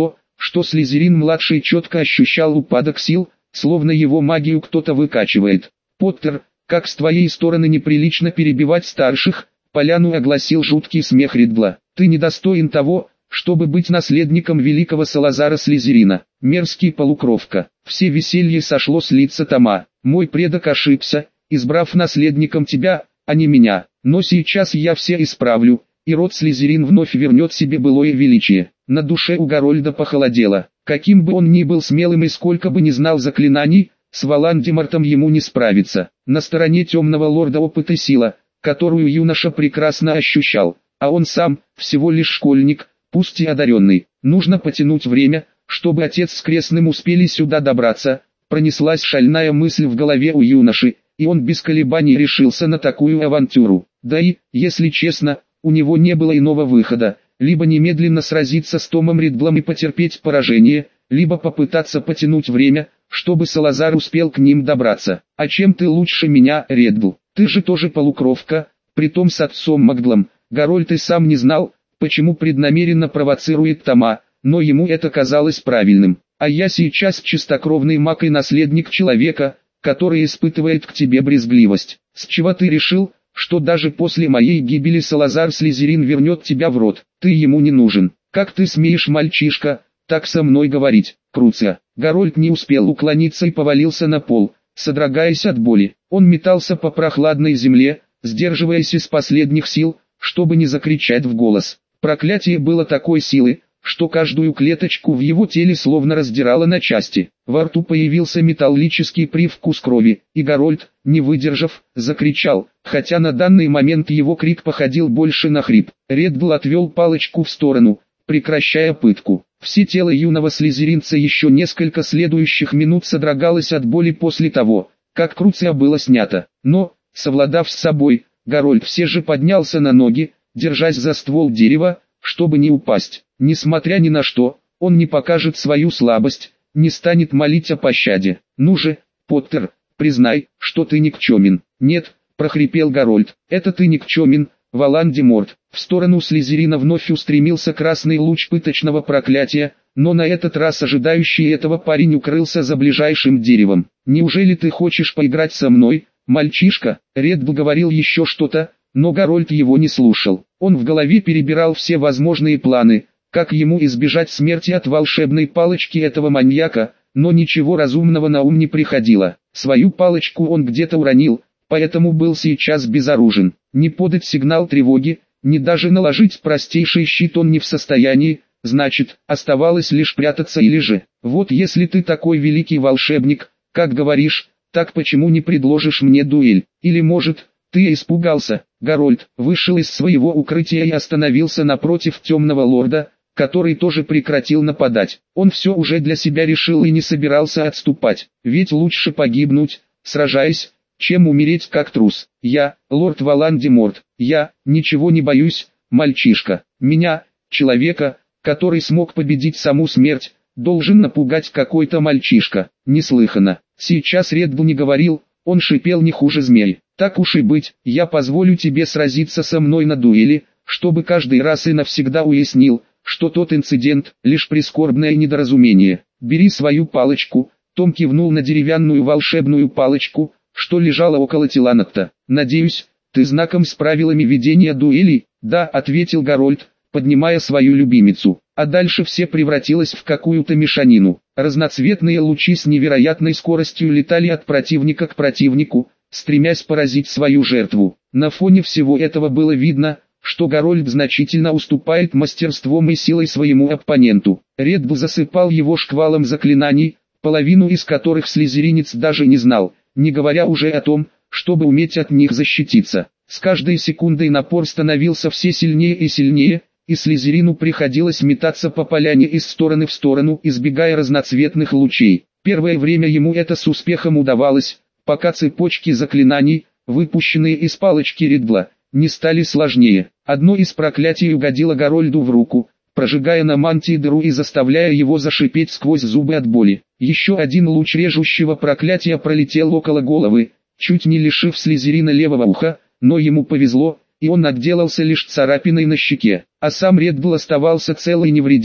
что Слизерин-младший четко ощущал упадок сил, словно его магию кто-то выкачивает. «Поттер, как с твоей стороны неприлично перебивать старших», поляну огласил жуткий смех Ридла. «Ты недостоин того, чтобы быть наследником великого Салазара Слизерина, мерзкий полукровка». Все веселье сошло с лица Тома. «Мой предок ошибся, избрав наследником тебя, а не меня, но сейчас я все исправлю, и род Слизерин вновь вернет себе былое величие». На душе у Гарольда похолодело. Каким бы он ни был смелым и сколько бы ни знал заклинаний, с Волан-де-Мортом ему не справиться. На стороне темного лорда опыт и сила, которую юноша прекрасно ощущал, а он сам, всего лишь школьник, пусть и одаренный. Нужно потянуть время, чтобы отец с крестным успели сюда добраться. Пронеслась шальная мысль в голове у юноши, и он без колебаний решился на такую авантюру. Да и, если честно, у него не было иного выхода, либо немедленно сразиться с Томом Ридлом и потерпеть поражение, либо попытаться потянуть время, чтобы Салазар успел к ним добраться. «А чем ты лучше меня, Ридл? Ты же тоже полукровка, притом с отцом Магдлом». Гарольд и сам не знал, почему преднамеренно провоцирует Тома, но ему это казалось правильным. «А я сейчас чистокровный маг и наследник человека, который испытывает к тебе брезгливость. С чего ты решил, что даже после моей гибели Салазар Слизерин вернет тебя в род? Ты ему не нужен. Как ты смеешь, мальчишка, так со мной говорить?» Круция. Гарольд не успел уклониться и повалился на пол, содрогаясь от боли. Он метался по прохладной земле, сдерживаясь из последних сил, чтобы не закричать в голос. Проклятие было такой силы, что каждую клеточку в его теле словно раздирало на части. Во рту появился металлический привкус крови, и Гарольд, не выдержав, закричал, хотя на данный момент его крик походил больше на хрип. Реддл отвел палочку в сторону, прекращая пытку. Все тело юного слизеринца еще несколько следующих минут содрогалось от боли после того, как Круция было снято. Но, совладав с собой, Гарольд все же поднялся на ноги, держась за ствол дерева, чтобы не упасть. Несмотря ни на что, он не покажет свою слабость, не станет молить о пощаде. «Ну же, Поттер, признай, что ты никчемен». «Нет», — прохрипел Гарольд, — «это ты никчемен, Волан-де-Морт». В сторону Слизерина вновь устремился красный луч пыточного проклятия, но на этот раз ожидающий этого парень укрылся за ближайшим деревом. «Неужели ты хочешь поиграть со мной, мальчишка?» Реддл говорил еще что-то, но Гарольд его не слушал. Он в голове перебирал все возможные планы, как ему избежать смерти от волшебной палочки этого маньяка, но ничего разумного на ум не приходило. Свою палочку он где-то уронил, поэтому был сейчас безоружен. Не подать сигнал тревоги, ни даже наложить простейший щит он не в состоянии, значит, оставалось лишь прятаться или же. Вот если ты такой великий волшебник, как говоришь, так почему не предложишь мне дуэль? Или может, ты испугался? Гарольд вышел из своего укрытия и остановился напротив темного лорда, который тоже прекратил нападать. Он все уже для себя решил и не собирался отступать, ведь лучше погибнуть, сражаясь, чем умереть как трус. «Я, лорд Волан-де-Морт, я, ничего не боюсь, мальчишка. Меня, человека, который смог победить саму смерть, должен напугать какой-то мальчишка». Неслыханно. Сейчас Реддл не говорил, он шипел не хуже змей. «Так уж и быть, я позволю тебе сразиться со мной на дуэли, чтобы каждый раз и навсегда уяснил, что тот инцидент – лишь прискорбное недоразумение. Бери свою палочку». Том кивнул на деревянную волшебную палочку, что лежала около Тиланакта. «Надеюсь, ты знаком с правилами ведения дуэлей?» «Да», — ответил Гарольд, поднимая свою любимицу. А дальше все превратилось в какую-то мешанину. Разноцветные лучи с невероятной скоростью летали от противника к противнику, стремясь поразить свою жертву. На фоне всего этого было видно, что Гарольд значительно уступает мастерством и силой своему оппоненту. Реддл засыпал его шквалом заклинаний, половину из которых слизеринец даже не знал, не говоря уже о том, чтобы уметь от них защититься. С каждой секундой напор становился все сильнее и сильнее, и Слизерину приходилось метаться по поляне из стороны в сторону, избегая разноцветных лучей. Первое время ему это с успехом удавалось, пока цепочки заклинаний, выпущенные из палочки Ридла, не стали сложнее. Одно из проклятий угодило Гарольду в руку, прожигая на мантии дыру и заставляя его зашипеть сквозь зубы от боли. Еще один луч режущего проклятия пролетел около головы, чуть не лишив Слизерина левого уха, но ему повезло, и он отделался лишь царапиной на щеке, а сам Реддл оставался цел и невредим,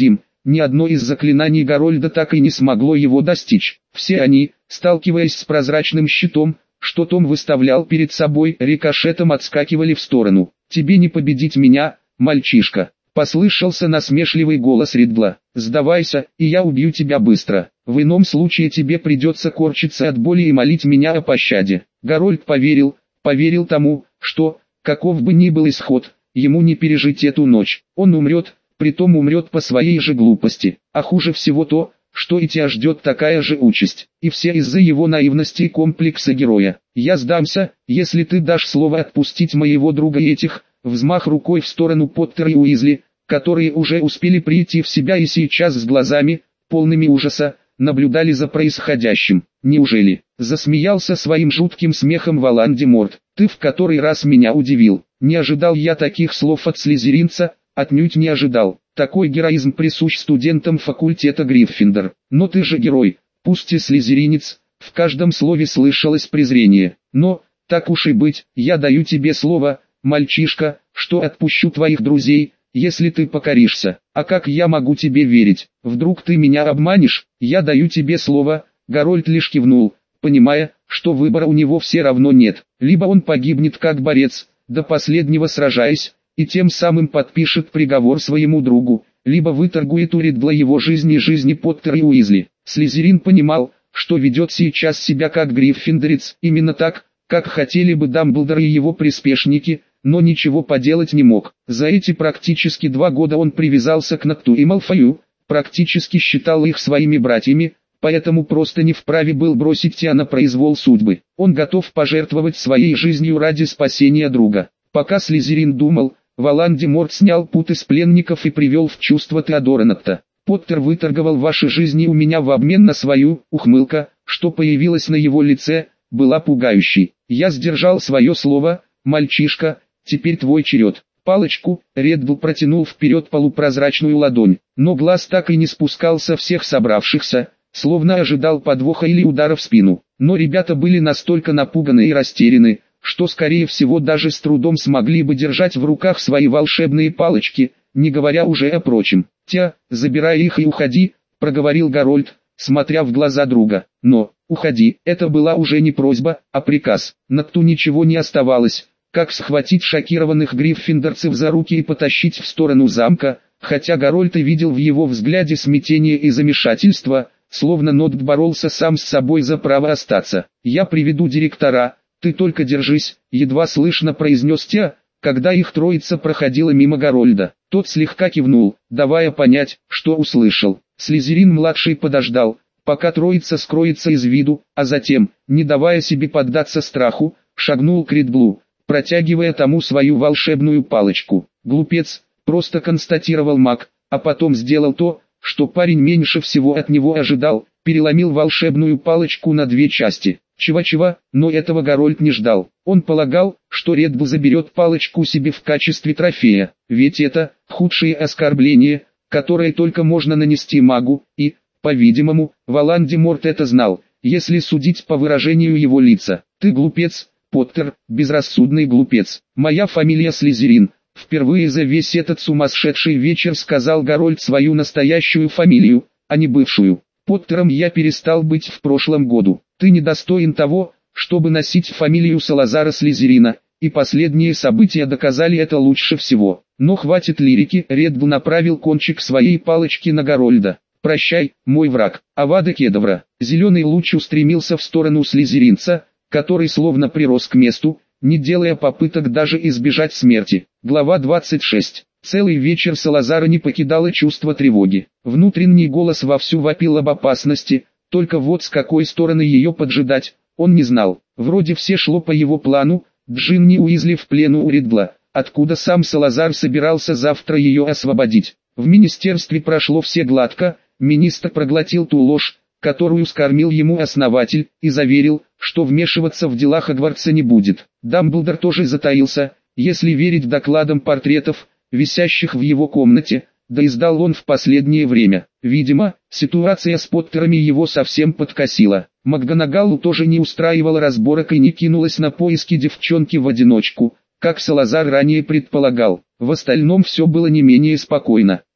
ни одно из заклинаний Гарольда так и не смогло его достичь. Все они, сталкиваясь с прозрачным щитом, что Том выставлял перед собой, рикошетом отскакивали в сторону. «Тебе не победить меня, мальчишка!» — послышался насмешливый голос Ридла. «Сдавайся, и я убью тебя быстро. В ином случае тебе придется корчиться от боли и молить меня о пощаде». Гарольд поверил тому, что, каков бы ни был исход, ему не пережить эту ночь. Он умрет, притом умрет по своей же глупости. А хуже всего то, что и тебя ждет такая же участь. И все из-за его наивности и комплекса героя. «Я сдамся, если ты дашь слово отпустить моего друга и этих», взмах рукой в сторону Поттера и Уизли, которые уже успели прийти в себя и сейчас с глазами, полными ужаса, наблюдали за происходящим. «Неужели?» — засмеялся своим жутким смехом Волан-де-Морт. «Ты в который раз меня удивил. Не ожидал я таких слов от слизеринца, отнюдь не ожидал. Такой героизм присущ студентам факультета Гриффиндор. Но ты же герой, пусть и слизеринец». В каждом слове слышалось презрение. «Но, так уж и быть, я даю тебе слово, мальчишка, что отпущу твоих друзей, если ты покоришься. А как я могу тебе верить? Вдруг ты меня обманешь? Я даю тебе слово». Гарольд лишь кивнул, понимая, что выбора у него все равно нет. Либо он погибнет как борец, до последнего сражаясь, и тем самым подпишет приговор своему другу, либо выторгует у Ридла его жизнь и жизни Поттера и Уизли. Слизерин понимал, что ведет сейчас себя как гриффиндорец, именно так, как хотели бы Дамблдор и его приспешники, но ничего поделать не мог. За эти практически 2 года он привязался к Накту и Малфою, практически считал их своими братьями, поэтому просто не вправе был бросить тебя на произвол судьбы. Он готов пожертвовать своей жизнью ради спасения друга. Пока Слизерин думал, Волан-де-Морт снял путы с пленников и привел в чувство Теодора Накта. «Поттер выторговал ваши жизни у меня в обмен на свою». Ухмылка, что появилась на его лице, была пугающей. «Я сдержал свое слово, мальчишка, теперь твой черед». Палочку Реддл протянул вперед полупрозрачную ладонь, но глаз так и не спускал со всех собравшихся, словно ожидал подвоха или удара в спину. Но ребята были настолько напуганы и растеряны, что скорее всего даже с трудом смогли бы держать в руках свои волшебные палочки, не говоря уже о прочем. «Тя, забирай их и уходи», — проговорил Гарольд, смотря в глаза друга. Но, «уходи», это была уже не просьба, а приказ. Накту ничего не оставалось, как схватить шокированных гриффиндорцев за руки и потащить в сторону замка, хотя Гарольд и видел в его взгляде смятение и замешательство, словно Нокт боролся сам с собой за право остаться. «Я приведу директора, ты только держись», — едва слышно произнес Тя, когда их троица проходила мимо Гарольда. Тот слегка кивнул, давая понять, что услышал. Слизерин-младший подождал, пока троица скроется из виду, а затем, не давая себе поддаться страху, шагнул к Риддлу, протягивая тому свою волшебную палочку. «Глупец», — просто констатировал маг, а потом сделал то, что парень меньше всего от него ожидал, переломил волшебную палочку на 2 части. Чего-чего, но этого Гарольд не ждал. Он полагал, что Реддл заберет палочку себе в качестве трофея, ведь это худшее оскорбление, которое только можно нанести магу, и, по-видимому, Волан-де-Морт это знал, если судить по выражению его лица. «Ты глупец, Поттер, безрассудный глупец. Моя фамилия Слизерин». Впервые за весь этот сумасшедший вечер сказал Гарольд свою настоящую фамилию, а не бывшую. «Поттером я перестал быть в прошлом году. Ты недостоин того, чтобы носить фамилию Салазара Слизерина, и последние события доказали это лучше всего. Но хватит лирики». Реддл направил кончик своей палочки на Гарольда. «Прощай, мой враг». Авада Кедавра. Зеленый луч устремился в сторону слизеринца, который словно прирос к месту, не делая попыток даже избежать смерти. Глава 26. Целый вечер Салазара не покидало чувство тревоги. Внутренний голос вовсю вопил об опасности, только вот с какой стороны ее поджидать, он не знал. Вроде все шло по его плану, Джинни Уизли в плену у Риддла, откуда сам Салазар собирался завтра ее освободить. В министерстве прошло все гладко, министр проглотил ту ложь, которую скормил ему основатель, и заверил, что вмешиваться в дела Хогвартса не будет. Дамблдор тоже затаился, если верить докладам портретов, висящих в его комнате, да издал он в последнее время. Видимо, ситуация с Поттерами его совсем подкосила. МакГонагалл тоже не устраивала разборок и не кинулась на поиски девчонки в одиночку, как Салазар ранее предполагал. В остальном все было не менее спокойно.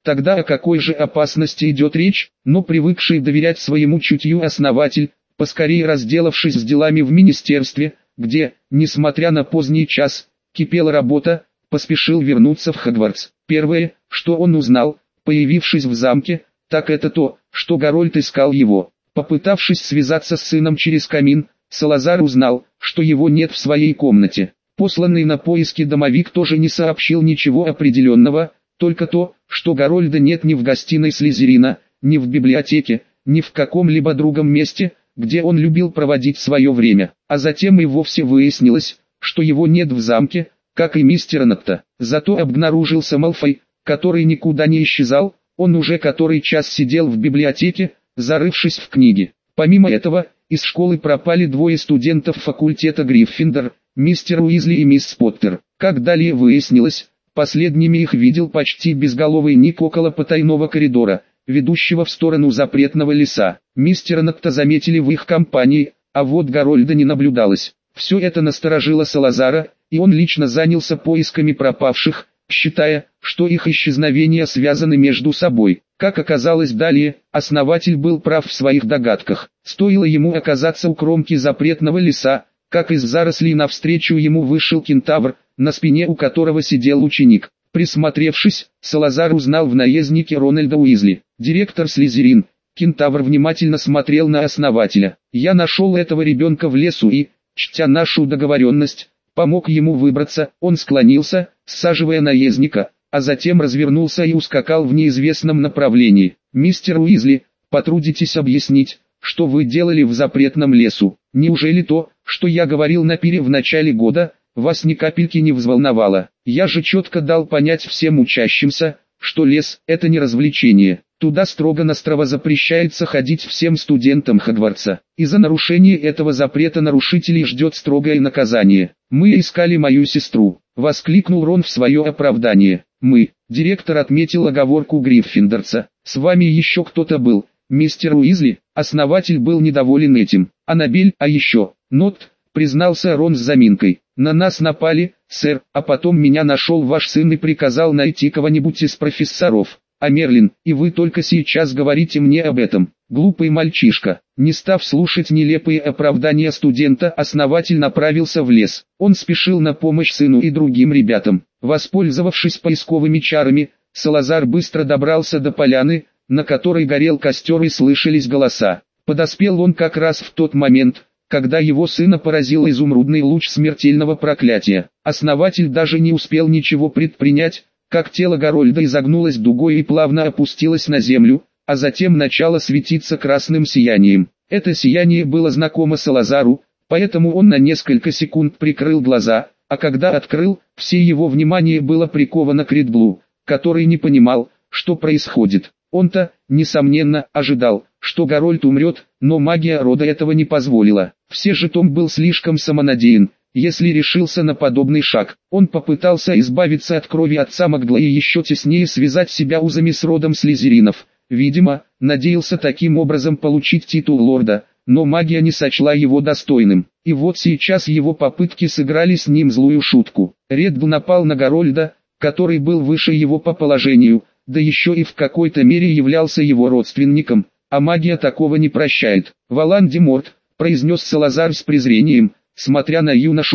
Тогда о какой же опасности идет речь? Но привыкший доверять своему чутью основатель, поскорее разделавшись с делами в министерстве, где, несмотря на поздний час, кипела работа, поспешил вернуться в Хогвартс. Первое, что он узнал, появившись в замке, так это то, что Гарольд искал его. Попытавшись связаться с сыном через камин, Салазар узнал, что его нет в своей комнате. Посланный на поиски домовик тоже не сообщил ничего определенного, только то, что Гарольда нет ни в гостиной Слизерина, ни в библиотеке, ни в каком-либо другом месте, где он любил проводить свое время. А затем и вовсе выяснилось, что его нет в замке, как и мистера Нотта. Зато обнаружился Малфой, который никуда не исчезал, он уже который час сидел в библиотеке, зарывшись в книги. Помимо этого, из школы пропали двое студентов факультета Гриффиндор, мистер Уизли и мисс Поттер. Как далее выяснилось, последними их видел почти безголовый Ник около потайного коридора, ведущего в сторону запретного леса. Мистера Нотта заметили в их компании, а вот Гарольда не наблюдалось. Все это насторожило Салазара, и он лично занялся поисками пропавших, считая, что их исчезновения связаны между собой. Как оказалось далее, основатель был прав в своих догадках. Стоило ему оказаться у кромки запретного леса, как из зарослей навстречу ему вышел кентавр, на спине у которого сидел ученик. Присмотревшись, Салазар узнал в наезднике Рональда Уизли. Директор Слизерин, кентавр внимательно смотрел на основателя. «Я нашел этого ребенка в лесу и, чтя нашу договоренность, помог ему выбраться». Он склонился, саживая наездника, а затем развернулся и ускакал в неизвестном направлении. «Мистер Уизли, потрудитесь объяснить, что вы делали в запретном лесу? Неужели то, что я говорил на пире в начале года, вас ни капельки не взволновало? Я же четко дал понять всем учащимся, что лес – это не развлечение. Туда строго-настрого запрещается ходить всем студентам Хогвартса. И за нарушение этого запрета нарушителей ждет строгое наказание. Мы искали мою сестру», – воскликнул Рон в свое оправдание. «Мы», – директор отметил оговорку гриффиндорца. «С вами еще кто-то был, мистер Уизли?» Основатель был недоволен этим. «Аннабель, а еще, Нот», – признался Рон с заминкой. «На нас напали, сэр, а потом меня нашел ваш сын и приказал найти кого-нибудь из профессоров. А Мерлин, и вы только сейчас говорите мне об этом. Глупый мальчишка». Не став слушать нелепые оправдания студента, основатель направился в лес. Он спешил на помощь сыну и другим ребятам. Воспользовавшись поисковыми чарами, Салазар быстро добрался до поляны, на которой горел костер и слышались голоса. Подоспел он как раз в тот момент, когда его сына поразил изумрудный луч смертельного проклятия. Основатель даже не успел ничего предпринять, как тело Гарольда изогнулось дугой и плавно опустилось на землю, а затем начало светиться красным сиянием. Это сияние было знакомо Салазару, поэтому он на несколько секунд прикрыл глаза, а когда открыл, все его внимание было приковано к Редблу, который не понимал, что происходит. Он-то, несомненно, ожидал, что Гарольд умрет, но магия рода этого не позволила. Все же Том был слишком самонадеян, если решился на подобный шаг. Он попытался избавиться от крови отца Магдла и еще теснее связать себя узами с родом Слизеринов. Видимо, надеялся таким образом получить титул лорда, но магия не сочла его достойным. И вот сейчас его попытки сыграли с ним злую шутку. Редбл напал на Гарольда, который был выше его по положению, да еще и в какой-то мере являлся его родственником, а магия такого не прощает. «Волан-де-Морт», — произнес Салазар с презрением, смотря на юношу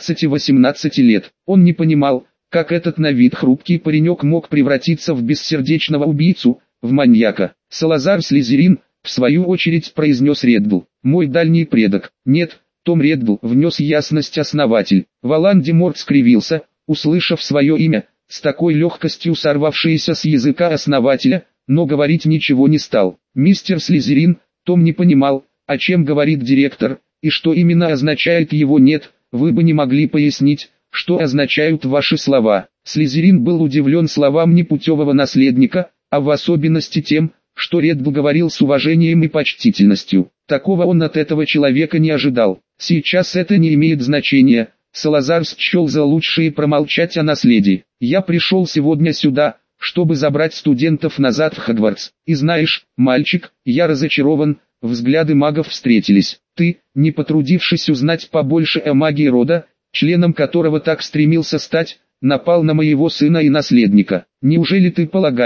17-18 лет. Он не понимал, как этот на вид хрупкий паренек мог превратиться в бессердечного убийцу, в маньяка. «Салазар Слизерин», в свою очередь произнес Редбл, — «мой дальний предок». «Нет, Том Редбл», — внес ясность основатель. Волан-де-Морт скривился, услышав свое имя, с такой легкостью сорвавшееся с языка основателя, но говорить ничего не стал. «Мистер Слизерин», Том не понимал, о чем говорит директор, и что именно означает его «нет», вы бы не могли пояснить, что означают ваши слова. Слизерин был удивлен словам непутевого наследника, а в особенности тем, что Редбл говорил с уважением и почтительностью. Такого он от этого человека не ожидал. Сейчас это не имеет значения. Салазар счел за лучшее промолчать о наследии. «Я пришел сегодня сюда, чтобы забрать студентов назад в Хогвартс. И знаешь, мальчик, я разочарован». Взгляды магов встретились. «Ты, не потрудившись узнать побольше о магии рода, членом которого так стремился стать, напал на моего сына и наследника. Неужели ты полагаешь,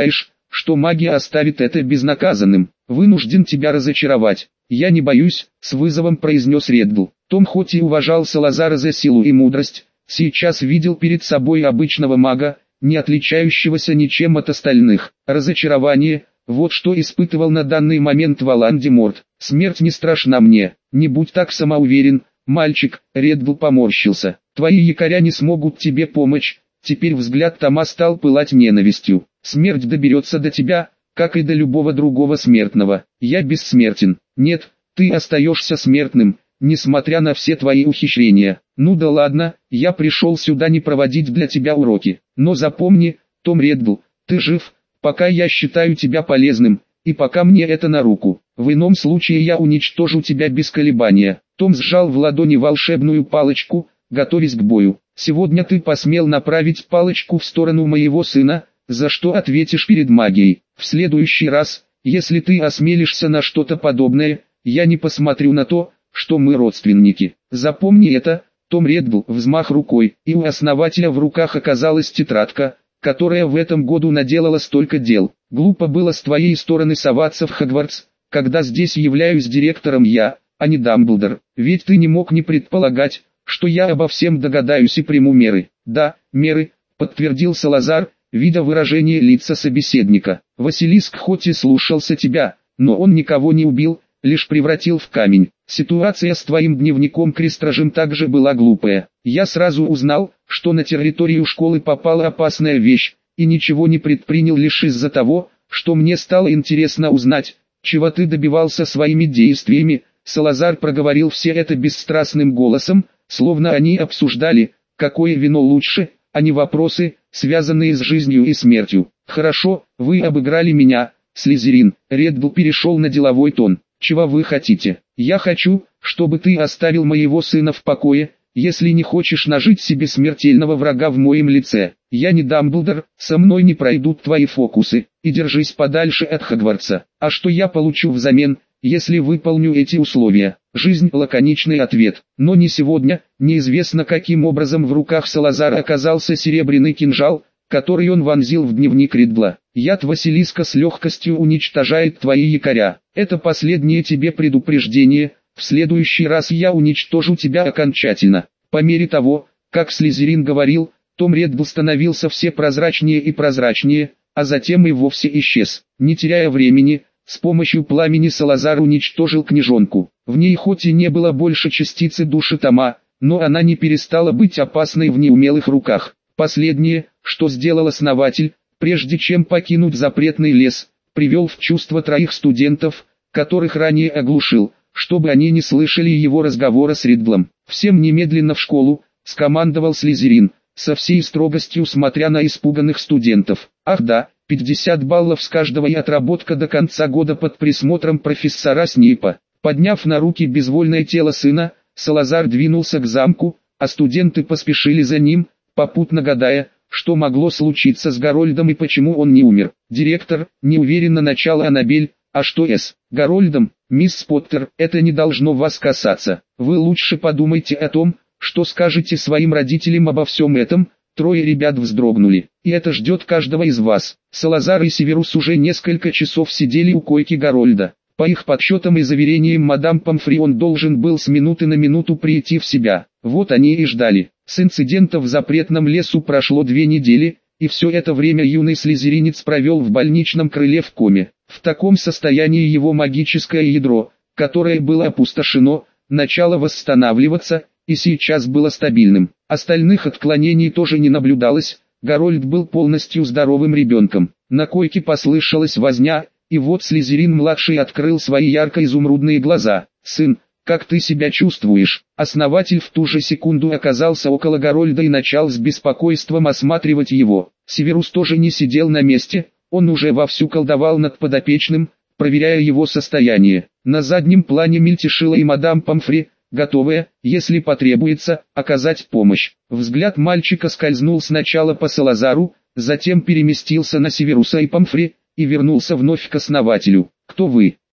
что магия оставит это безнаказанным. Вынужден тебя разочаровать. Я не боюсь, с вызовом произнес Реддл. Том хоть и уважал Салазара за силу и мудрость, сейчас видел перед собой обычного мага, не отличающегося ничем от остальных. Разочарование, вот что испытывал на данный момент Волан-де-Морт. Смерть не страшна мне, не будь так самоуверен, мальчик. Реддл поморщился. Твои якоря не смогут тебе помочь. Теперь взгляд Тома стал пылать ненавистью. Смерть доберется до тебя, как и до любого другого смертного. Я бессмертен. Нет, ты остаешься смертным, несмотря на все твои ухищрения. Ну да ладно, я пришел сюда не проводить для тебя уроки. Но запомни, Том Реддл, ты жив, пока я считаю тебя полезным, и пока мне это на руку. В ином случае я уничтожу тебя без колебания. Том сжал в ладони волшебную палочку, готовясь к бою. Сегодня ты посмел направить палочку в сторону моего сына, за что ответишь перед магией. В следующий раз, если ты осмелишься на что-то подобное, я не посмотрю на то, что мы родственники. Запомни это, Том Реддл. Взмах рукой, и у основателя в руках оказалась тетрадка, которая в этом году наделала столько дел. Глупо было с твоей стороны соваться в Хогвартс, когда здесь являюсь директором я, а не Дамблдор. Ведь ты не мог не предполагать, что я обо всем догадаюсь и приму меры. Да, меры, подтвердил Салазар, видя выражение лица собеседника. Василиск хоть и слушался тебя, но он никого не убил, лишь превратил в камень. Ситуация с твоим дневником крестражем также была глупая. Я сразу узнал, что на территорию школы попала опасная вещь, и ничего не предпринял лишь из-за того, что мне стало интересно узнать, чего ты добивался своими действиями. Салазар проговорил все это бесстрастным голосом, словно они обсуждали, какое вино лучше, а не вопросы, связанные с жизнью и смертью. Хорошо, вы обыграли меня, Слизерин. Реддл перешел на деловой тон. Чего вы хотите? Я хочу, чтобы ты оставил моего сына в покое, если не хочешь нажить себе смертельного врага в моем лице. Я не Дамблдор, со мной не пройдут твои фокусы, и держись подальше от Хогвартса. А что я получу взамен, если выполню эти условия? Жизнь — лаконичный ответ. Но не сегодня. Неизвестно каким образом в руках Салазара оказался серебряный кинжал, который он вонзил в дневник Реддла. Яд Василиска с легкостью уничтожает твои якоря. Это последнее тебе предупреждение. В следующий раз я уничтожу тебя окончательно. По мере того, как Слизерин говорил, Том Реддл становился все прозрачнее и прозрачнее, а затем и вовсе исчез. Не теряя времени, с помощью пламени Салазар уничтожил книжонку. В ней хоть и не было больше частицы души Тома, но она не перестала быть опасной в неумелых руках. Последнее, что сделал основатель, прежде чем покинуть запретный лес, привел в чувство троих студентов, которых ранее оглушил, чтобы они не слышали его разговора с Реддлом. «Всем немедленно в школу», — скомандовал Слизерин, со всей строгостью смотря на испуганных студентов. «Ах да, 50 баллов с каждого и отработка до конца года под присмотром профессора Снейпа». Подняв на руки безвольное тело сына, Салазар двинулся к замку, а студенты поспешили за ним, попутно гадая, что могло случиться с Гарольдом и почему он не умер. «Директор», — неуверенно начала Аннабель, — «а что с Гарольдом, мисс Поттер, это не должно вас касаться. Вы лучше подумайте о том, что скажете своим родителям обо всем этом». Трое ребят вздрогнули. «И это ждет каждого из вас». Салазар и Северус уже несколько часов сидели у койки Гарольда. По их подсчетам и заверениям мадам Помфри он должен был с минуты на минуту прийти в себя. Вот они и ждали. С инцидента в запретном лесу прошло 2 недели, и все это время юный слизеринец провел в больничном крыле в коме. В таком состоянии его магическое ядро, которое было опустошено, начало восстанавливаться, и сейчас было стабильным. Остальных отклонений тоже не наблюдалось, Гарольд был полностью здоровым ребенком. На койке послышалась возня, и вот Слизерин-младший открыл свои ярко-изумрудные глаза. «Сын, как ты себя чувствуешь?» Основатель в ту же секунду оказался около Гарольда и начал с беспокойством осматривать его. Северус тоже не сидел на месте, он уже вовсю колдовал над подопечным, проверяя его состояние. На заднем плане мельтешила и мадам Помфри, готовая, если потребуется, оказать помощь. Взгляд мальчика скользнул сначала по Салазару, затем переместился на Северуса и Помфри, и вернулся вновь к основателю. «Кто вы?»